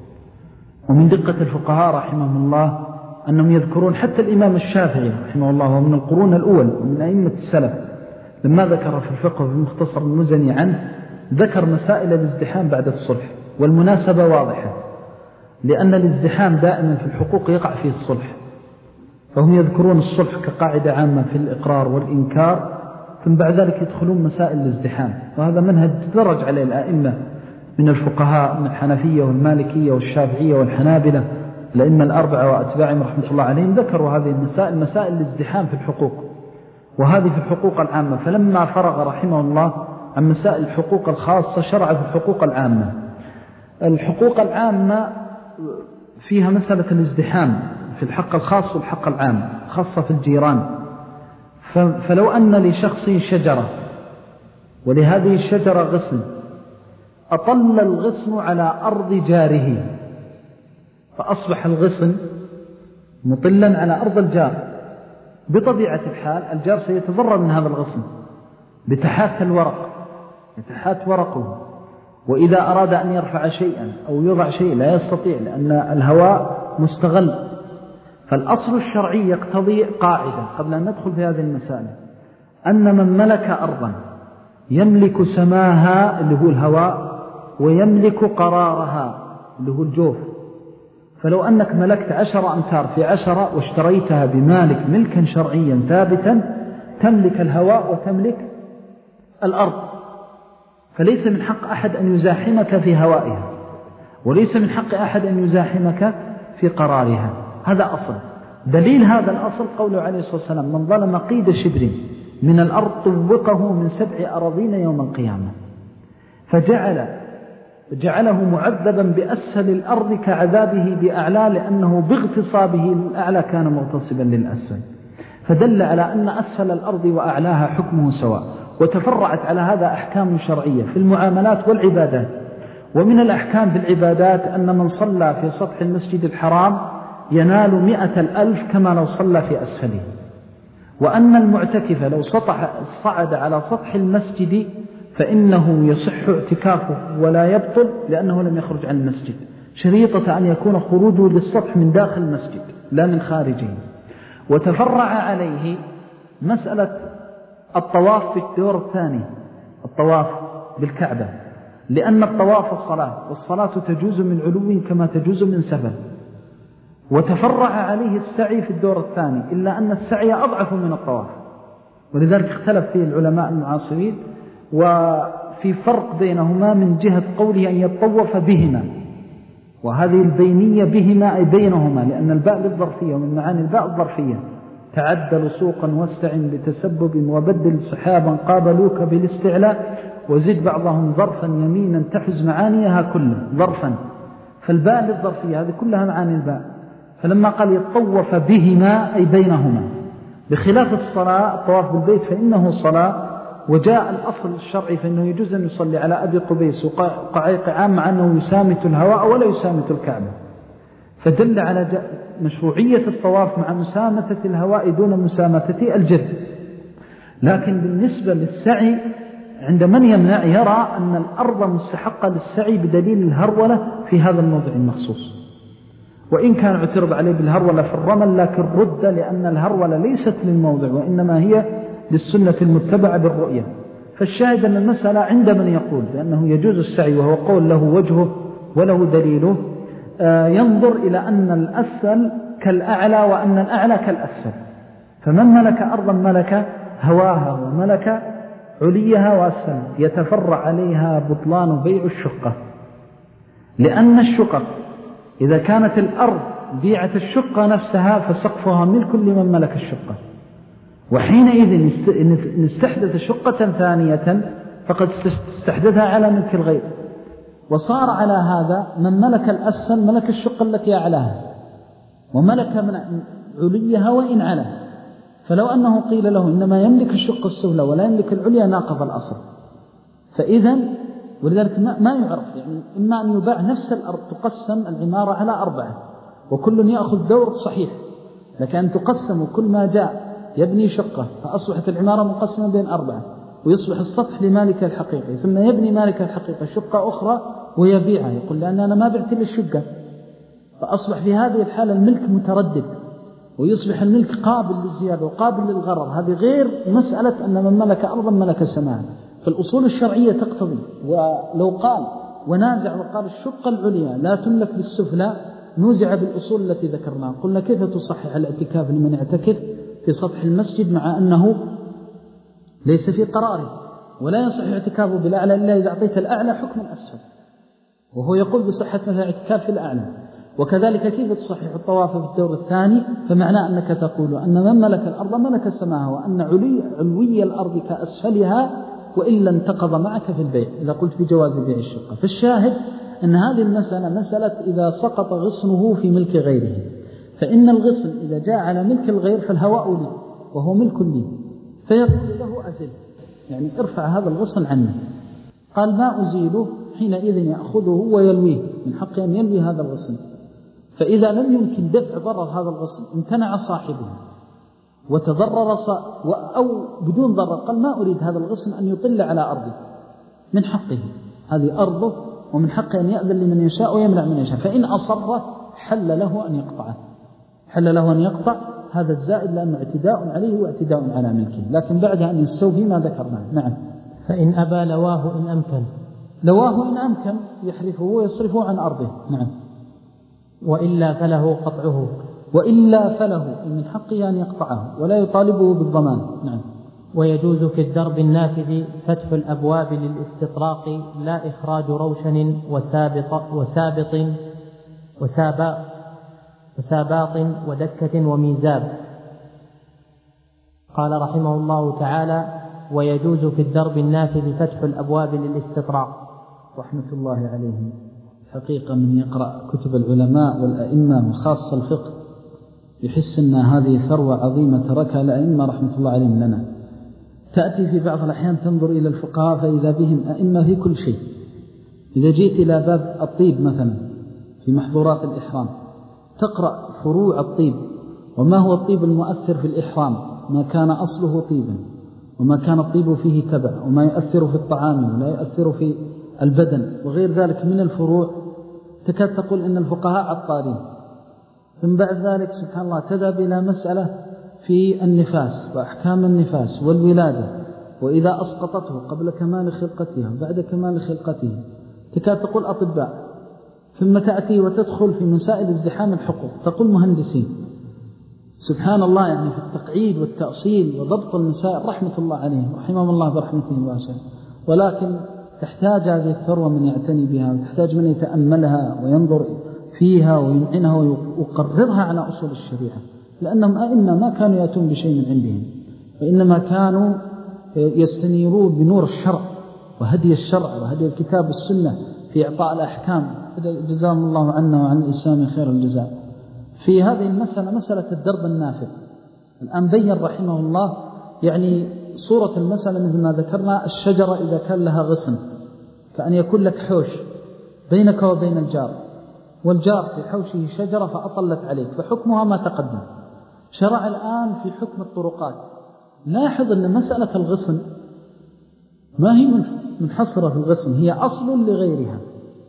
ومن دقة الفقهاء رحمهم الله أنهم يذكرون حتى الإمام الشافعي رحمه الله ومن القرون الأول من أئمة السلف لما ذكر في الفقه في المختصر المزني عنه ذكر مسائل الازدحام بعد الصلح، والمناسبة واضحة، لأن الازدحام دائما في الحقوق يقع فيه الصلح، فهم يذكرون الصلح كقاعدة عامة في الإقرار والإنكار، ثم بعد ذلك يدخلون مسائل الازدحام، وهذا منهج درج عليه الأئمة من الفقهاء من الحنفية والمالكية والشافعية والحنابلة، الأئمة الأربعة وأتباعهم رحمة الله عليهم ذكروا هذه المسائل، مسائل الازدحام في الحقوق، وهذه في الحقوق العامة. فلما فرغ رحمه الله عن مسائل الحقوق الخاصة شرع في الحقوق العامة. الحقوق العامة فيها مسألة الازدحام في الحق الخاص والحق العام، خاصة في الجيران. فلو أن لشخص شجرة ولهذه الشجرة غصن، أطل الغصن على أرض جاره، فأصبح الغصن مطلا على أرض الجار، بطبيعة الحال الجار سيتضرر من هذا الغصن بتحات الورق، يتحات ورقه، وإذا أراد أن يرفع شيئا أو يضع شيء لا يستطيع لأن الهواء مستغل. فالأصل الشرعي يقتضي قاعدة قبل أن ندخل في هذه المسائل، أن من ملك أرضا يملك سماها اللي هو الهواء، ويملك قرارها اللي هو الجوف. فلو أنك ملكت عشر أمتار في عشرة واشتريتها بمالك ملكا شرعيا ثابتا، تملك الهواء وتملك الأرض، فليس من حق أحد أن يزاحمك في هوائها، وليس من حق أحد أن يزاحمك في قرارها. هذا أصل. دليل هذا الأصل قوله عليه الصلاة والسلام: من ظلم قيد شبر من الأرض طوقه من سبع أراضين يوم القيامة. فجعل جعله معذبا بأسفل الأرض كعذابه بأعلى، لأنه باغتصابه الأعلى كان مغتصبا للأسفل. فدل على أن أسفل الأرض وأعلاها حكمه سواء. وتفرعت على هذا أحكام شرعية في المعاملات والعبادات. ومن الأحكام في العبادات أن من صلى في سطح المسجد الحرام ينال مئة الألف كما لو صلى في أسفله، وأن المعتكف لو سطح صعد على سطح المسجد فإنه يصح اعتكافه ولا يبطل، لأنه لم يخرج عن المسجد، شريطة أن يكون خروجه للسطح من داخل المسجد لا من خارجه. وتفرع عليه مسألة الطواف في الدور الثاني، الطواف بالكعبة، لأن الطواف الصلاة، والصلاة تجوز من علو كما تجوز من سفل. وتفرع عليه السعي في الدور الثاني، إلا أن السعي أضعف من الطواف، ولذلك اختلف فيه العلماء المعاصرين، وفي فرق بينهما من جهة قوله أن يتطوف بهما، وهذه البينية بهما أي بينهما، لأن الباء للظرفية، ومن معاني الباء الظرفية: تعدل سوقا واستعن بتسبب وبدل سحابا قابلوك بالاستعلاء، وزد بعضهم ظرفا يمينا تحز معانيها كلها ظرفا. فالباء للظرفية هذه كلها معاني الباء. فلما قال يتطوف بهما أي بينهما، بخلاف الصلاة الطواف بالبيت فإنه صلاة، وجاء الأصل الشرعي فإنه يجوز أن يصلي على أبي قبيس وقعيق عام مع أنه يسامت الهواء ولا يسامت الكعبة، فدل على مشروعية الطواف مع مسامتة الهواء دون مسامتة الجرد. لكن بالنسبة للسعي عند من يمنع يرى أن الأرض مستحقة للسعي بدليل الهرولة في هذا الموضع المخصوص، وإن كان اعترض عليه بالهرولة في الرمل، لكن رد لأن الهرولة ليست للموضع وإنما هي للسنة المتبعة بالرؤية. فالشاهد أن المسألة عند من يقول بأنه يجوز السعي وهو قول له وجهه وله دليله، ينظر إلى أن الأسفل كالأعلى وأن الأعلى كالأسفل. فمن ملك أرضا ملك هواها وملك عليها وأسفلها يتفرع عليها بطلان بيع الشقة، لأن الشقق إذا كانت الأرض بيعت الشقة نفسها فسقفها ملك لمن ملك الشقة، وحينئذ نستحدث شقة ثانية فقد استحدثها على ملك الغير، وصار على هذا من ملك الأسفل ملك الشقة التي أعلاها وملك من عليها وإن علاها. فلو أنه قيل له إنما يملك الشقة السفلى ولا يملك العليا ناقض الأصل. فإذا ولذلك ما يعرف، يعني إما أن يباع نفس الأرض تقسم العمارة على أربعة وكل يأخذ دور صحيح، لكن تقسم كل ما جاء يبني شقة فأصبحت العمارة مقسمة بين أربعة ويصبح السطح لمالك الحقيقي، ثم يبني مالك الحقيقي شقة أخرى ويبيعها، يقول لأن أنا ما بعت للشقة، فأصبح في هذه الحالة الملك متردد ويصبح الملك قابل للزيادة وقابل للغرر. هذه غير مسألة أن من ملك أرضا ملك سماء. فالأصول الشرعية تقتضي، ولو قال ونازع وقال الشقة العليا لا تملك بالسفلى نوزع بالأصول التي ذكرناها. قلنا كيف تصحح الاعتكاف لمن يعتكف في سطح المسجد مع أنه ليس في قراره، ولا يصح اعتكافه بالأعلى إلا إذا أعطيت الأعلى حكم الأسفل، وهو يقول بصحة مثل اعتكاف في الأعلى. وكذلك كيف تصحح الطواف في الدور الثاني، فمعناه أنك تقول أن من ملك الأرض ملك سماها، وأن علي, علوي الأرض كأسفلها وإلا انتقض معك في البيع إذا قلت بجواز بيع الشقة. فالشاهد أن هذه المسألة مسألة إذا سقط غصنه في ملك غيره، فإن الغصن إذا جاء على ملك الغير فالهواء لي وهو ملك لي، فيقول له أزل، يعني ارفع هذا الغصن عنه. قال ما أزيله، حينئذ يأخذه ويلويه، من حق أن يلوي هذا الغصن. فإذا لم يمكن دفع ضرر هذا الغصن امتنع صاحبه وتضرر صا... أو بدون ضرر قال ما أريد هذا الغصن أن يطل على أرضه، من حقه، هذه أرضه ومن حقه أن يأذن لمن يشاء ويمنع من يشاء. فإن أصر حل له أن يقطعه، حل له أن يقطع هذا الزائد لأنه اعتداء عليه واعتداء على ملكه، لكن بعدها أن يستوفي ما ذكرناه. نعم. فإن أبى لواه إن أمكن، لواه إن أمكن يحرفه ويصرفه عن أرضه. نعم. وإلا فله قطعه، وإلا فله من حقه أن يقطعه ولا يطالبه بالضمان. نعم. ويجوز في الدرب النافذ فتح الأبواب للاستطراق لا إخراج روشن وسابط وسابط وسابا وساباط ودكة وميزاب. قال رحمه الله تعالى ويجوز في الدرب النافذ فتح الأبواب للاستطراق. رحمة الله عليهم. حقيقة من يقرأ كتب العلماء والأئمة وخاصة الفقه يحس أن هذه ثروة عظيمة تركها الأئمة رحمة الله عليهم لنا. تأتي في بعض الأحيان تنظر إلى الفقهاء فإذا بهم أئمة في كل شيء. إذا جئت إلى باب الطيب مثلا في محظورات الإحرام تقرأ فروع الطيب وما هو الطيب المؤثر في الإحرام، ما كان أصله طيبا وما كان الطيب فيه تبع وما يؤثر في الطعام ولا يؤثر في البدن وغير ذلك من الفروع، تكاد تقول إن الفقهاء عطارين. ثم بعد ذلك سبحان الله تذهب إلى مسألة في النفاس وأحكام النفاس والولادة، وإذا أسقطته قبل كمال خلقتها وبعد كمال خلقته تكاد تقول أطباء. ثم تأتي وتدخل في مسائل ازدحام الحقوق تقول مهندسين. سبحان الله، يعني في التقعيد والتأصيل وضبط المسائل رحمة الله عليهم رحمهم الله برحمته الواسعة. ولكن تحتاج هذه الثروة من يعتني بها، وتحتاج من يتأملها وينظر فيها ويمعنها ويقررها على أصول الشريعة، لأنهم أئمة ما كانوا يأتون بشيء من عندهم، وإنما كانوا يستنيرون بنور الشرع وهدي الشرع وهدي الكتاب والسنة في إعطاء الأحكام. جزاهم الله عنا وعن الإسلام خير الجزاء. في هذه المسألة مسألة الدرب النافذ الآن بين رحمه الله يعني صورة المسألة مثل ما ذكرنا. الشجرة إذا كان لها غصن كأن يكون لك حوش بينك وبين الجار، والجار في حوشه شجرة فأطلت عليك فحكمها ما تقدم. شرع الآن في حكم الطرقات. لاحظ أن مسألة الغصن ما هي منحصرة في الغصن، هي أصل لغيرها،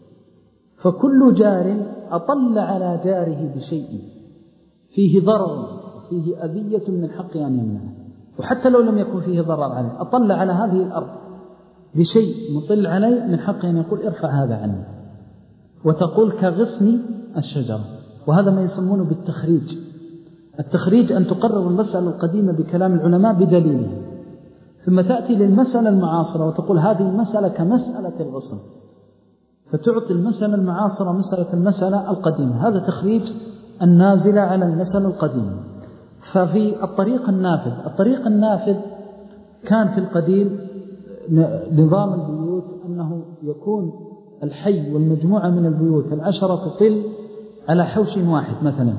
فكل جار أطل على جاره بشيء فيه ضرر وفيه أذية من حق أن يمنعه، وحتى لو لم يكن فيه ضرر عليه أطل على هذه الأرض بشيء مطل عليه من حق أن يقول ارفع هذا عني، وتقول كغصن الشجرة. وهذا ما يسمونه بالتخريج. التخريج أن تقرر المسألة القديمة بكلام العلماء بدليلها ثم تأتي للمسألة المعاصرة وتقول هذه المسألة كمسألة الغسل، فتعطي المسألة المعاصرة مسألة المسألة القديمة. هذا تخريج النازلة على المسألة القديمة. ففي الطريق النافذ الطريق النافذ كان في القديم نظام البيوت أنه يكون الحي والمجموعة من البيوت العشرة تطل على حوش واحد مثلا،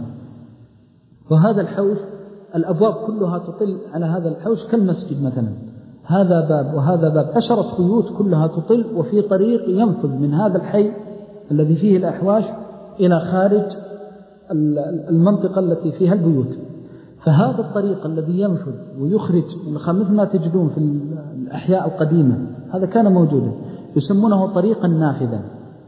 وهذا الحوش الأبواب كلها تطل على هذا الحوش كالمسجد مثلا، هذا باب وهذا باب، عشرة بيوت كلها تطل، وفي طريق ينفذ من هذا الحي الذي فيه الأحواش إلى خارج المنطقة التي فيها البيوت. فهذا الطريق الذي ينفذ ويخرج مثل ما تجدون في الأحياء القديمة هذا كان موجودا، يسمونه طريقا نافذا.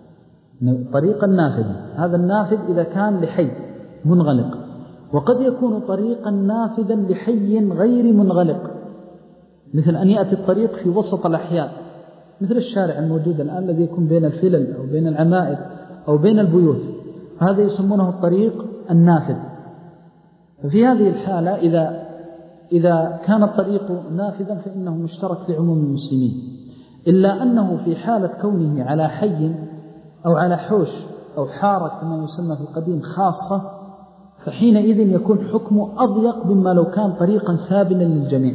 طريقا نافذا، هذا النافذ إذا كان لحي منغلق، وقد يكون طريقا نافذا لحي غير منغلق، مثل أن يأتي الطريق في وسط الأحياء مثل الشارع الموجود الآن الذي يكون بين الفلل أو بين العمائر أو بين البيوت، هذا يسمونه الطريق النافذ. ففي هذه الحالة إذا إذا كان الطريق نافذا فإنه مشترك في عموم المسلمين، إلا أنه في حالة كونه على حي أو على حوش أو حارة كما يسمى في القديم خاصة، فحينئذ يكون حكمه أضيق مما لو كان طريقا سابلا للجميع.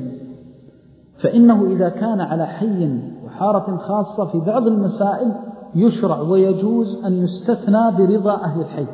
فإنه إذا كان على حي وحارة خاصة في بعض المسائل يشرع ويجوز أن يستثنى برضا أهل الحي،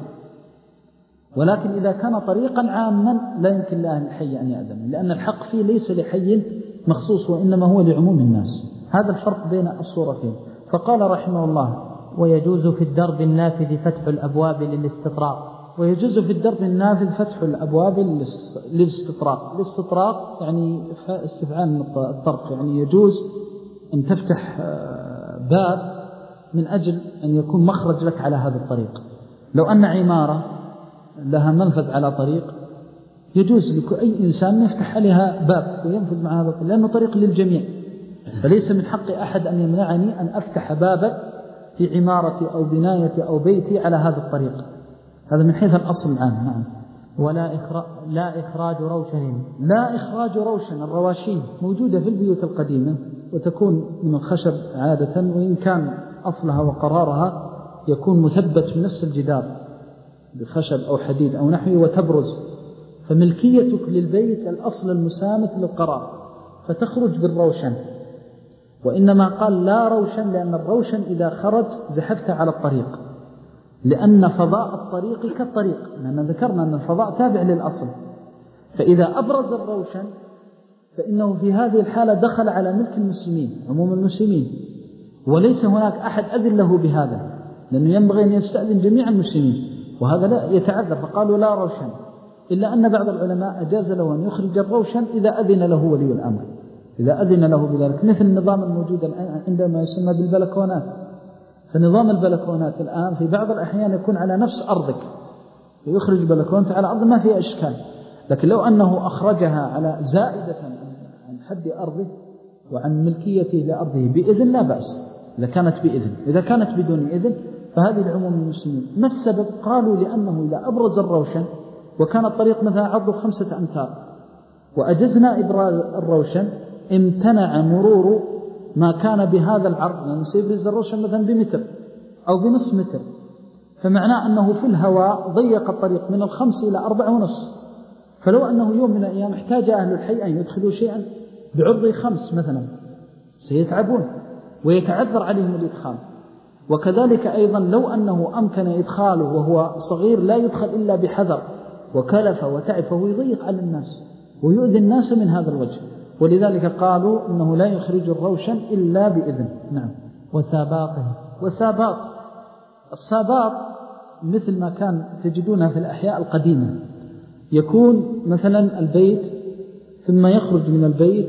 ولكن إذا كان طريقا عاما لا يمكن لأهل الحي أن يأذن، لأن الحق فيه ليس لحي مخصوص وإنما هو لعموم الناس. هذا الفرق بين الصورتين. فقال رحمه الله: ويجوز في الدرب النافذ فتح الأبواب للاستطراق. ويجوز في الدرب النافذ فتح الأبواب للاستطراق. الاستطراق يعني استفعال الطرق، يعني يجوز أن تفتح باب من أجل أن يكون مخرج لك على هذا الطريق. لو أن عمارة لها منفذ على طريق يجوز لأي إنسان يفتح عليها باب وينفذ مع هذا الطريق، لأنه طريق للجميع، فليس من حق أحد أن يمنعني أن أفتح بابا في عمارتي أو بنايتي أو بيتي على هذا الطريق. هذا من حيث الأصل العام. نعم. ولا إخراج لا إخراج روشن لا إخراج روشن. الرواشين موجودة في البيوت القديمة وتكون من الخشب عادة، وإن كان أصلها وقرارها يكون مثبت في نفس الجدار بخشب أو حديد أو نحوه وتبرز، فملكيتك للبيت الأصل المسامت للقرار، فتخرج بالروشن. وإنما قال لا روشن لأن الروشن إذا خرج زحفت على الطريق، لأن فضاء الطريق كالطريق، لأننا ذكرنا أن الفضاء تابع للأصل. فإذا أبرز الروشن فإنه في هذه الحالة دخل على ملك المسلمين عموم المسلمين، وليس هناك أحد أذن له بهذا، لأنه ينبغي أن يستأذن جميع المسلمين، وهذا لا يتعذر، فقالوا لا روشن. إلا أن بعض العلماء أجاز له أن يخرج الروشن إذا أذن له ولي الأمر، إذا أذن له بذلك، مثل النظام الموجود الآن عندما يسمى بالبلكونات. فنظام البلكونات الآن في بعض الأحيان يكون على نفس أرضك، ويخرج بلكونته على أرض ما فيها إشكال، لكن لو أنه أخرجها على زائدة عن حد أرضه وعن ملكيته لأرضه بإذن لا بأس، إذا كانت بإذن. إذا كانت بدون إذن فهذه العموم المسلمين. ما السبب؟ قالوا لأنه إذا أبرز الروشن وكان الطريق مثلا عرضه خمسة أمتار وأجزنا إبراز الروشن امتنع مرور ما كان بهذا العرض، لأنه سيبرز الروشن مثلا بمتر أو بنصف متر، فمعناه أنه في الهواء ضيق الطريق من الخمس إلى أربع ونصف. فلو أنه يوم من الأيام احتاج أهل الحي أن يدخلوا شيئا بعرض خمس مثلا سيتعبون ويتعذر عليهم الإدخال. وكذلك أيضا لو أنه أمكن إدخاله وهو صغير لا يدخل إلا بحذر وكلف وتعب، فهو يضيق على الناس ويؤذي الناس من هذا الوجه. ولذلك قالوا إنه لا يخرج الروشن إلا بإذن. نعم. وساباقه وساباق. الساباق مثل ما كان تجدونها في الأحياء القديمة، يكون مثلا البيت ثم يخرج من البيت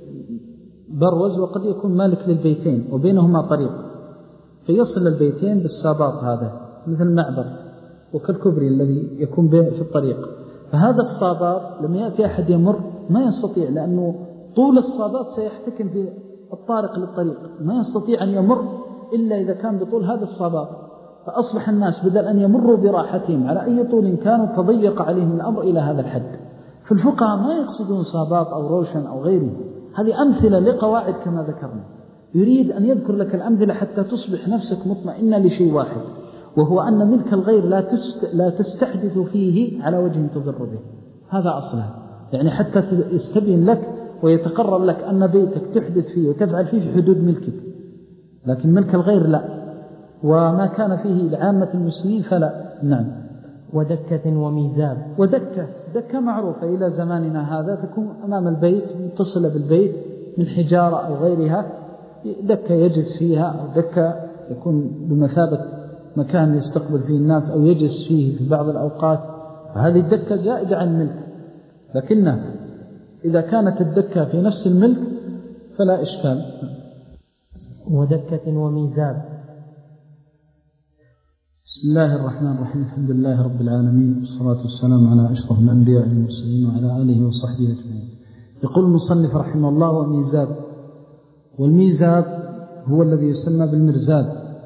بروز، وقد يكون مالك للبيتين وبينهما طريق، فيصل البيتين بالساباق هذا مثل معبر وكالكبري الذي يكون في الطريق. فهذا الساباق لما يأتي أحد يمر ما يستطيع، لأنه طول الساباق سيحتكم في الطارق للطريق، ما يستطيع أن يمر إلا إذا كان بطول هذا الساباق. فأصبح الناس بدل أن يمروا براحتهم على أي طول كانوا تضيق عليهم الأمر إلى هذا الحد. فالفقهاء ما يقصدون ساباق أو روشن أو غيره، هذه أمثلة لقواعد كما ذكرنا. يريد أن يذكر لك الأمثلة حتى تصبح نفسك مطمئنة لشيء واحد، وهو أن ملك الغير لا لا تستحدث فيه على وجه تضر به. هذا أصلها، يعني حتى يستبين لك ويتقرر لك أن بيتك تحدث فيه وتفعل فيه في حدود ملكك، لكن ملك الغير لا، وما كان فيه لعامة المسلمين فلا. نعم. ودكة وميزاب. ودكة، دكة معروفة إلى زماننا هذا، تكون أمام البيت متصلة بالبيت من حجارة أو غيرها، دكة يجلس فيها، أو دكة يكون بمثابة مكان يستقبل فيه الناس أو يجلس فيه في بعض الأوقات، فهذه الدكة زائدة عن الملك. لكنه إذا كانت الدكة في نفس الملك فلا إشكال. ودكة وميزاب. بسم الله الرحمن الرحيم. الحمد لله رب العالمين، والصلاة والسلام على أشرف الأنبياء والمرسلين وعلى آله وصحبه أجمعين. يقول المصنف رحمه الله: وميزاب. والميزاب هو الذي يسمى بالمرزاب،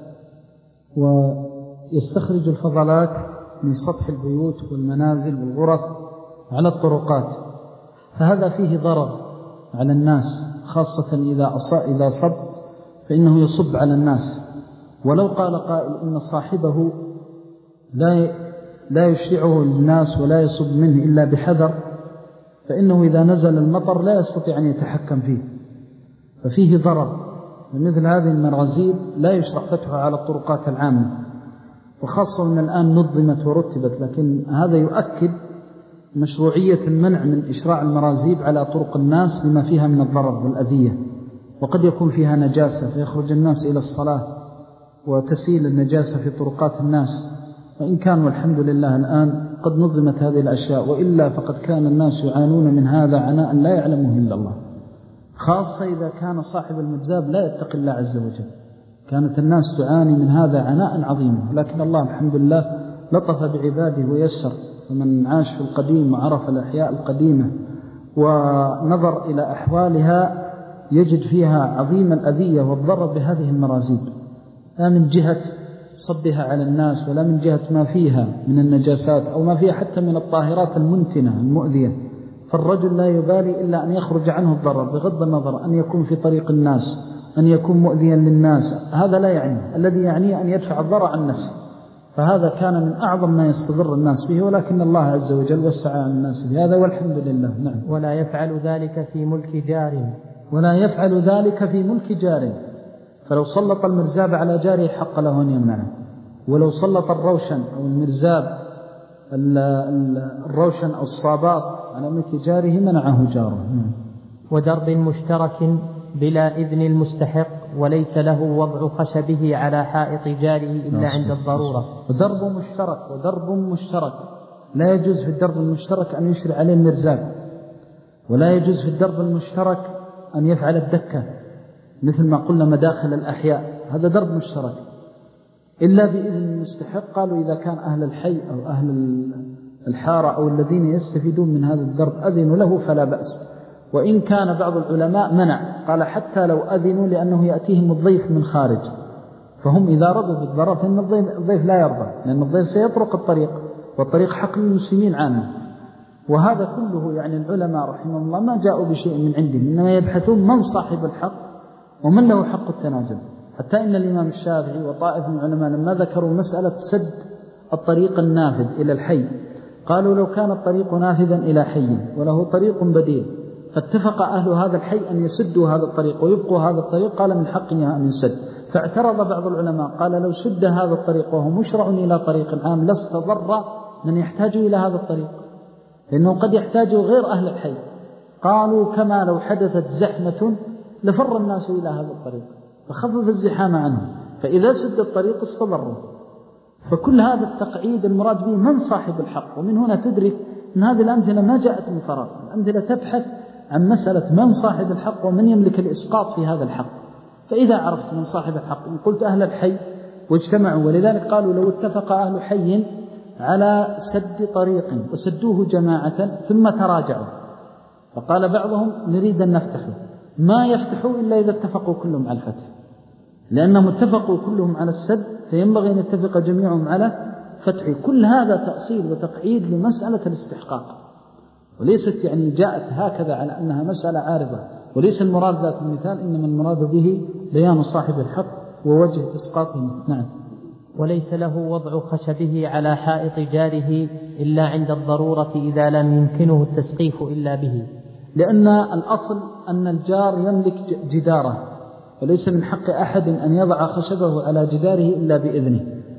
ويستخرج الفضلات من سطح البيوت والمنازل والغرف على الطرقات، فهذا فيه ضرر على الناس، خاصة إذا أصاب إذا صب فإنه يصب على الناس. ولو قال قائل إن صاحبه لا لا يشرعه للناس ولا يصب منه إلا بحذر، فإنه إذا نزل المطر لا يستطيع أن يتحكم فيه، ففيه ضرر. ومثل هذه المرازيب لا يشرع فتحها على الطرقات العامة، وخاصة أن الآن نظمت ورتبت، لكن هذا يؤكد مشروعية المنع من إشراع المرازيب على طرق الناس لما فيها من الضرر والأذية، وقد يكون فيها نجاسة فيخرج الناس إلى الصلاة وتسيل النجاسة في طرقات الناس. وإن كان والحمد لله الآن قد نظمت هذه الأشياء، وإلا فقد كان الناس يعانون من هذا عناء لا يعلمه إلا الله، خاصة إذا كان صاحب المجزاب لا يتقي الله عز وجل. كانت الناس تعاني من هذا عناء عظيما، لكن الله الحمد لله لطف بعباده ويسر. فمن عاش في القديم وعرف الأحياء القديمة ونظر إلى أحوالها يجد فيها عظيم الأذية والضرر بهذه المرازيب، لا من جهة صبها على الناس ولا من جهة ما فيها من النجاسات أو ما فيها حتى من الطاهرات المنتنة المؤذية. فالرجل لا يبالي إلا أن يخرج عنه الضرر، بغض النظر أن يكون في طريق الناس، أن يكون مؤذيا للناس، هذا لا يعني. الذي يعني أن يدفع الضرر عن نفسه، فهذا كان من أعظم ما يستضر الناس به، ولكن الله عز وجل وسع عن الناس بهذا والحمد لله. نعم. ولا يفعل ذلك في ملك جار. ولا يفعل ذلك في ملك جار، فلو سلط المرزاب على جاره حق له أن يمنعه، ولو سلط الروشن أو المرزاب الروشن أو الصابات على ملك جاره منعه جاره. ودرب مشترك بلا إذن المستحق، وليس له وضع خشبه على حائط جاره إلا عند الضرورة. ودرب مشترك ودرب مشترك لا يجوز في الدرب المشترك أن يشرع عليه المرزاب، ولا يجوز في الدرب المشترك أن يفعل الدكة مثل ما قلنا مداخل الأحياء، هذا درب مشترك إلا بإذن المستحق. قالوا إذا كان أهل الحي أو أهل الحارة أو الذين يستفيدون من هذا الدرب أذنوا له فلا بأس. وإن كان بعض العلماء منع، قال حتى لو أذنوا لأنه يأتيهم الضيف من خارج، فهم إذا رضوا بالضرر فإن الضيف لا يرضى، لأن الضيف سيطرق الطريق، والطريق حق للمسلمين عامة. وهذا كله يعني العلماء رحمه الله ما جاءوا بشيء من عندهم، إنما يبحثون من صاحب الحق ومن له حق التنازل. حتى إن الإمام الشافعي وطائف من العلماء لما ذكروا مسألة سد الطريق النافذ إلى الحي، قالوا لو كان الطريق نافذا إلى حي وله طريق بديل، فاتفق أهل هذا الحي أن يسدوا هذا الطريق ويبقوا هذا الطريق، قال من حقها أن يسد. فاعترض بعض العلماء قال لو سد هذا الطريق وهو مشرع إلى طريق عام لاستضر من يحتاج إلى هذا الطريق، لأنه قد يحتاج غير أهل الحي. قالوا كما لو حدثت زحمة لفر الناس إلى هذا الطريق فخفف الزحام عنه، فإذا سد الطريق استضروا. فكل هذا التقعيد المراد به من صاحب الحق. ومن هنا تدرك أن هذه الأمثلة ما جاءت من فراغ، الأمثلة تبحث عن مسألة من صاحب الحق ومن يملك الإسقاط في هذا الحق. فإذا عرفت من صاحب الحق، إن قلت أهل الحي واجتمعوا، ولذلك قالوا لو اتفق أهل حي على سد طريق وسدوه جماعة ثم تراجعوا، فقال بعضهم نريد أن نفتحه، ما يفتحوا إلا إذا اتفقوا كلهم على الفتح، لأنهم اتفقوا كلهم على السد فينبغي أن يتفق جميعهم على فتحه. كل هذا تأصيل وتقعيد لمسألة الاستحقاق، وليست يعني جاءت هكذا على أنها مسألة عارضة، وليس المراد ذات المثال، إنما المراد به بيان صاحب الحق ووجه إسقاطه. نعم. وليس له وضع خشبه على حائط جاره إلا عند الضرورة إذا لم يمكنه التسقيف إلا به، لأن الأصل أن الجار يملك جداره، وليس من حق أحد أن يضع خشبه على جداره إلا بإذنه.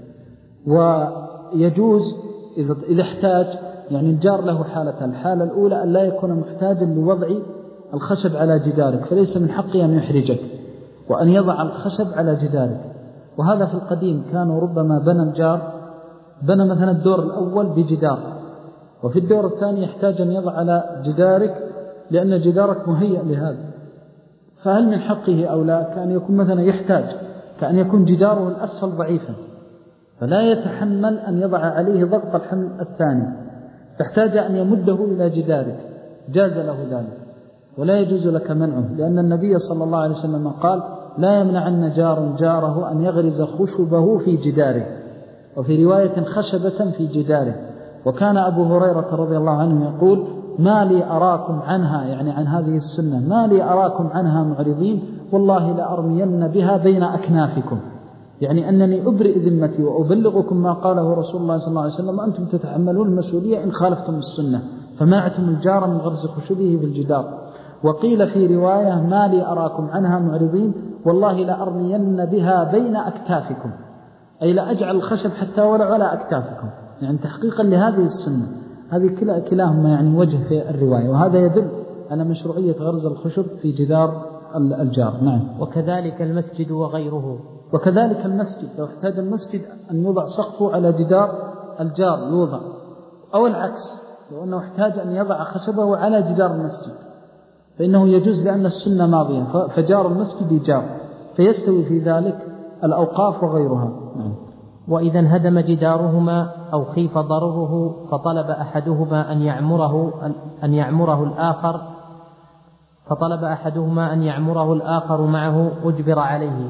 ويجوز إذا احتاج، يعني الجار له حالتان: الحالة الأولى أن لا يكون محتاجا لوضع الخشب على جدارك، فليس من حقه أن يحرجك وأن يضع الخشب على جدارك. وهذا في القديم كانوا ربما بنى الجار بنى مثلا الدور الأول بجدار، وفي الدور الثاني يحتاج أن يضع على جدارك لأن جدارك مهيأ لهذا، فهل من حقه أو لا؟ كأن يكون مثلا يحتاج كأن يكون جداره الأسفل ضعيفا فلا يتحمل أن يضع عليه ضغط الحمل الثاني، فاحتاج أن يمده إلى جدارك، جاز له ذلك ولا يجوز لك منعه، لأن النبي صلى الله عليه وسلم قال: لا يمنعن جار جاره أن يغرز خشبه في جداره، وفي رواية خشبة في جداره. وكان أبو هريرة رضي الله عنه يقول: ما لي أراكم عنها، يعني عن هذه السنة، ما لي أراكم عنها معرضين، والله لأرمين بها بين أكنافكم، يعني أنني أبرئ ذمتي وأبلغكم ما قاله رسول الله صلى الله عليه وسلم، وأنتم تتحملون المسؤولية إن خالفتم السنة، فماعتم الجار من غرز خشبه في الجدار. وقيل في رواية: ما لي أراكم عنها معرضين، والله لأرمين بها بين أكتافكم، أي لا أجعل الخشب حتى ولا على أكتافكم، يعني تحقيقا لهذه السنة. هذه كلا كلاهما يعني وجه في الرواية، وهذا يدل على مشروعية غرز الخشب في جدار الجار. نعم. وكذلك المسجد وغيره، وكذلك المسجد لو احتاج المسجد أن يوضع سقفه على جدار الجار يوضع، أو العكس لو أنه احتاج أن يضع خشبه على جدار المسجد فإنه يجوز، لأن السنة ماضية، فجار المسجد جار، فيستوي في ذلك الأوقاف وغيرها. نعم. وإذا انهدم جدارهما أو خيف ضرره فطلب أحدهما أن يعمره أن يعمره الآخر فطلب أحدهما أن يعمره الآخر معه أجبر عليه.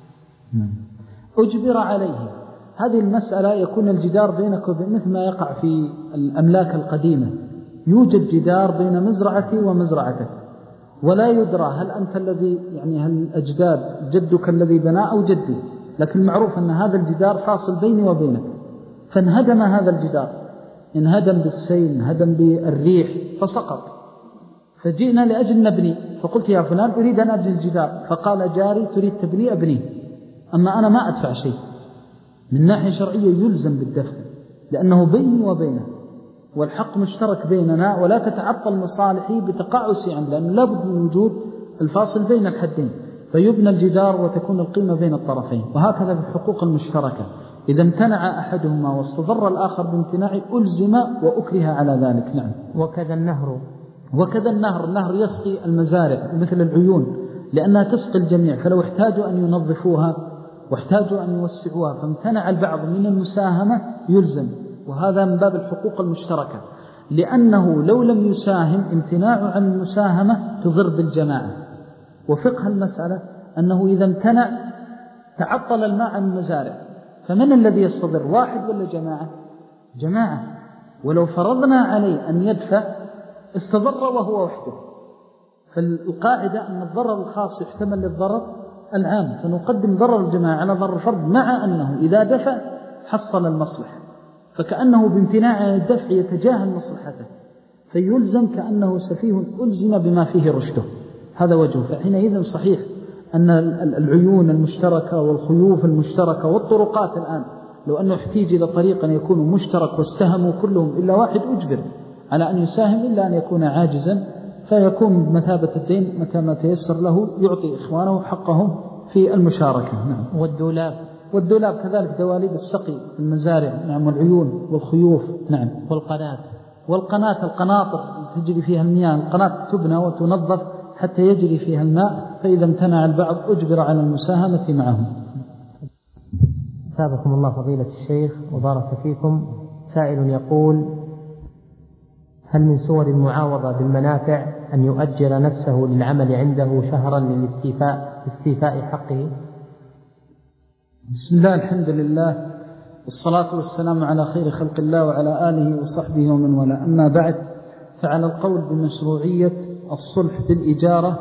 أجبر عليه هذه المسألة يكون الجدار بينك وبين، مثل ما يقع في الأملاك القديمة، يوجد جدار بين مزرعتي ومزرعتك، ولا يدرى هل أنت الذي يعني هل الأجداد جدك الذي بناه أو جدي، لكن معروف أن هذا الجدار فاصل بيني وبينك، فانهدم هذا الجدار، انهدم بالسيل، انهدم بالريح فسقط، فجئنا لأجل نبني، فقلت: يا فلان أريد أن أبني الجدار، فقال جاري: تريد تبني أبنيه، أما أنا ما أدفع شيء. من ناحية شرعية يلزم بالدفع، لأنه بيني وبينه والحق مشترك بيننا، ولا تتعطل مصالحي بتقاعسي عنه، لأنه لا بد من وجود الفاصل بين الحدين، فيبنى الجدار وتكون القيمة بين الطرفين. وهكذا في الحقوق المشتركة، إذا امتنع أحدهما واستضر الآخر بامتناعه ألزم وأكره على ذلك. نعم. وكذا النهر وكذا النهر النهر يسقي المزارع مثل العيون، لأنها تسقي الجميع، فلو احتاجوا أن ينظفوها واحتاجوا أن يوسعوها فامتنع البعض من المساهمة يلزم، وهذا من باب الحقوق المشتركة، لأنه لو لم يساهم امتناع عن المساهمة تضر بالجماعة. وفقه المسألة أنه إذا امتنع تعطل الماء عن المزارع، فمن الذي يستضر، واحد ولا جماعة؟ جماعة. ولو فرضنا عليه أن يدفع استضر وهو وحده، فالقاعدة أن الضرر الخاص يحتمل للضرر العام، فنقدم ضرر الجماعة على ضرر الفرد، مع أنه إذا دفع حصل المصلحة، فكأنه بامتناع عن الدفع يتجاهل مصلحته، فيلزم كأنه سفيه ألزم بما فيه رشده. هذا وجهه. فحينئذ صحيح أن العيون المشتركة والخيوف المشتركة والطرقات الآن لو أنه احتيج إلى طريق أن يكون مشترك واستهموا كلهم إلا واحد أجبر على أن يساهم إلا أن يكون عاجزا، فيكون بمثابة الدين متى ما تيسر له يعطي إخوانه حقهم في المشاركة. نعم. والدولاب والدولاب كذلك دواليب السقي في المزارع. نعم. والعيون والخيوف. نعم. والقناة والقناة القناطر تجري فيها المياه، القناة تبنى وتنظف حتى يجري فيها الماء، فإذا امتنع البعض أجبر على المساهمة معهم. أثابكم الله فضيلة الشيخ وبارك فيكم. سائل يقول: هل من صور المعاوضة بالمنافع أن يؤجر نفسه للعمل عنده شهرا للاستيفاء استيفاء حقه؟ بسم الله، الحمد لله، والصلاة والسلام على خير خلق الله وعلى آله وصحبه ومن والاه. أما بعد، فعلى القول بمشروعية الصلح بالإجارة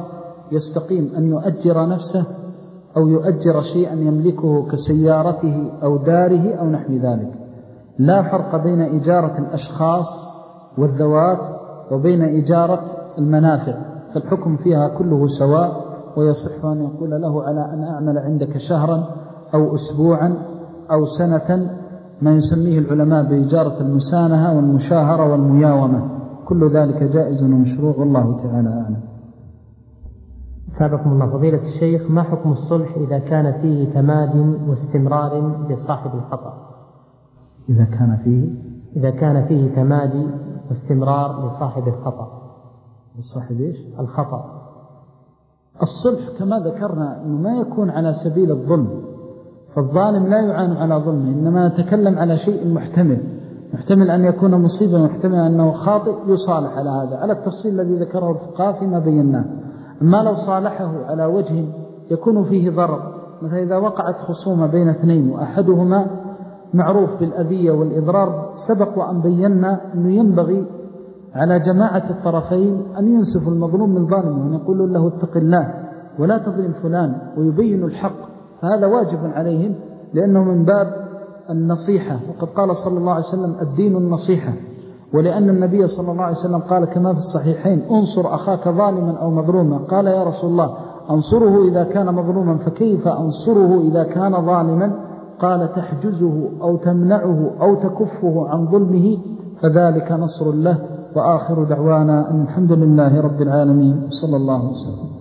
يستقيم أن يؤجر نفسه أو يؤجر شيئا يملكه كسيارته أو داره أو نحو ذلك. لا فرق بين إجارة الأشخاص والذوات وبين إجارة المنافع، فالحكم فيها كله سواء، ويصح أن يقول له على أن أعمل عندك شهرا أو أسبوعا أو سنة، ما يسميه العلماء بإجارة المسانهة والمشاهرة والمياومة، كل ذلك جائز ومشروع، والله تعالى أعلم. سابقكم الله فضيلة الشيخ، ما حكم الصلح إذا كان فيه تماد واستمرار لصاحب الخطأ؟ إذا كان فيه إذا كان فيه تمادي واستمرار لصاحب الخطأ. لصاحب إيش؟ الخطأ. الصلح كما ذكرنا أنه ما يكون على سبيل الظلم، فالظالم لا يعان على ظلمه، إنما نتكلم على شيء محتمل، محتمل أن يكون مصيبا، محتمل أنه خاطئ، يصالح على هذا على التفصيل الذي ذكره الفقهاء فيما بيناه. أما لو صالحه على وجه يكون فيه ضرر، مثلا إذا وقعت خصومة بين اثنين وأحدهما معروف بالأذية والإضرار، سبق وأن بينا أنه ينبغي على جماعة الطرفين أن ينصفوا المظلوم من ظالمه، وأن يقولوا له اتق الله ولا تظلم فلان، ويبينوا الحق، فهذا واجب عليهم لأنه من باب النصيحة، وقد قال صلى الله عليه وسلم الدين النصيحة، ولأن النبي صلى الله عليه وسلم قال كما في الصحيحين انصر أخاك ظالما أو مظلوما، قال يا رسول الله أنصره إذا كان مظلوما فكيف أنصره إذا كان ظالما؟ قال تحجزه أو تمنعه أو تكفه عن ظلمه فذلك نصر له. وآخر دعوانا أن الحمد لله رب العالمين، صلى الله عليه وسلم.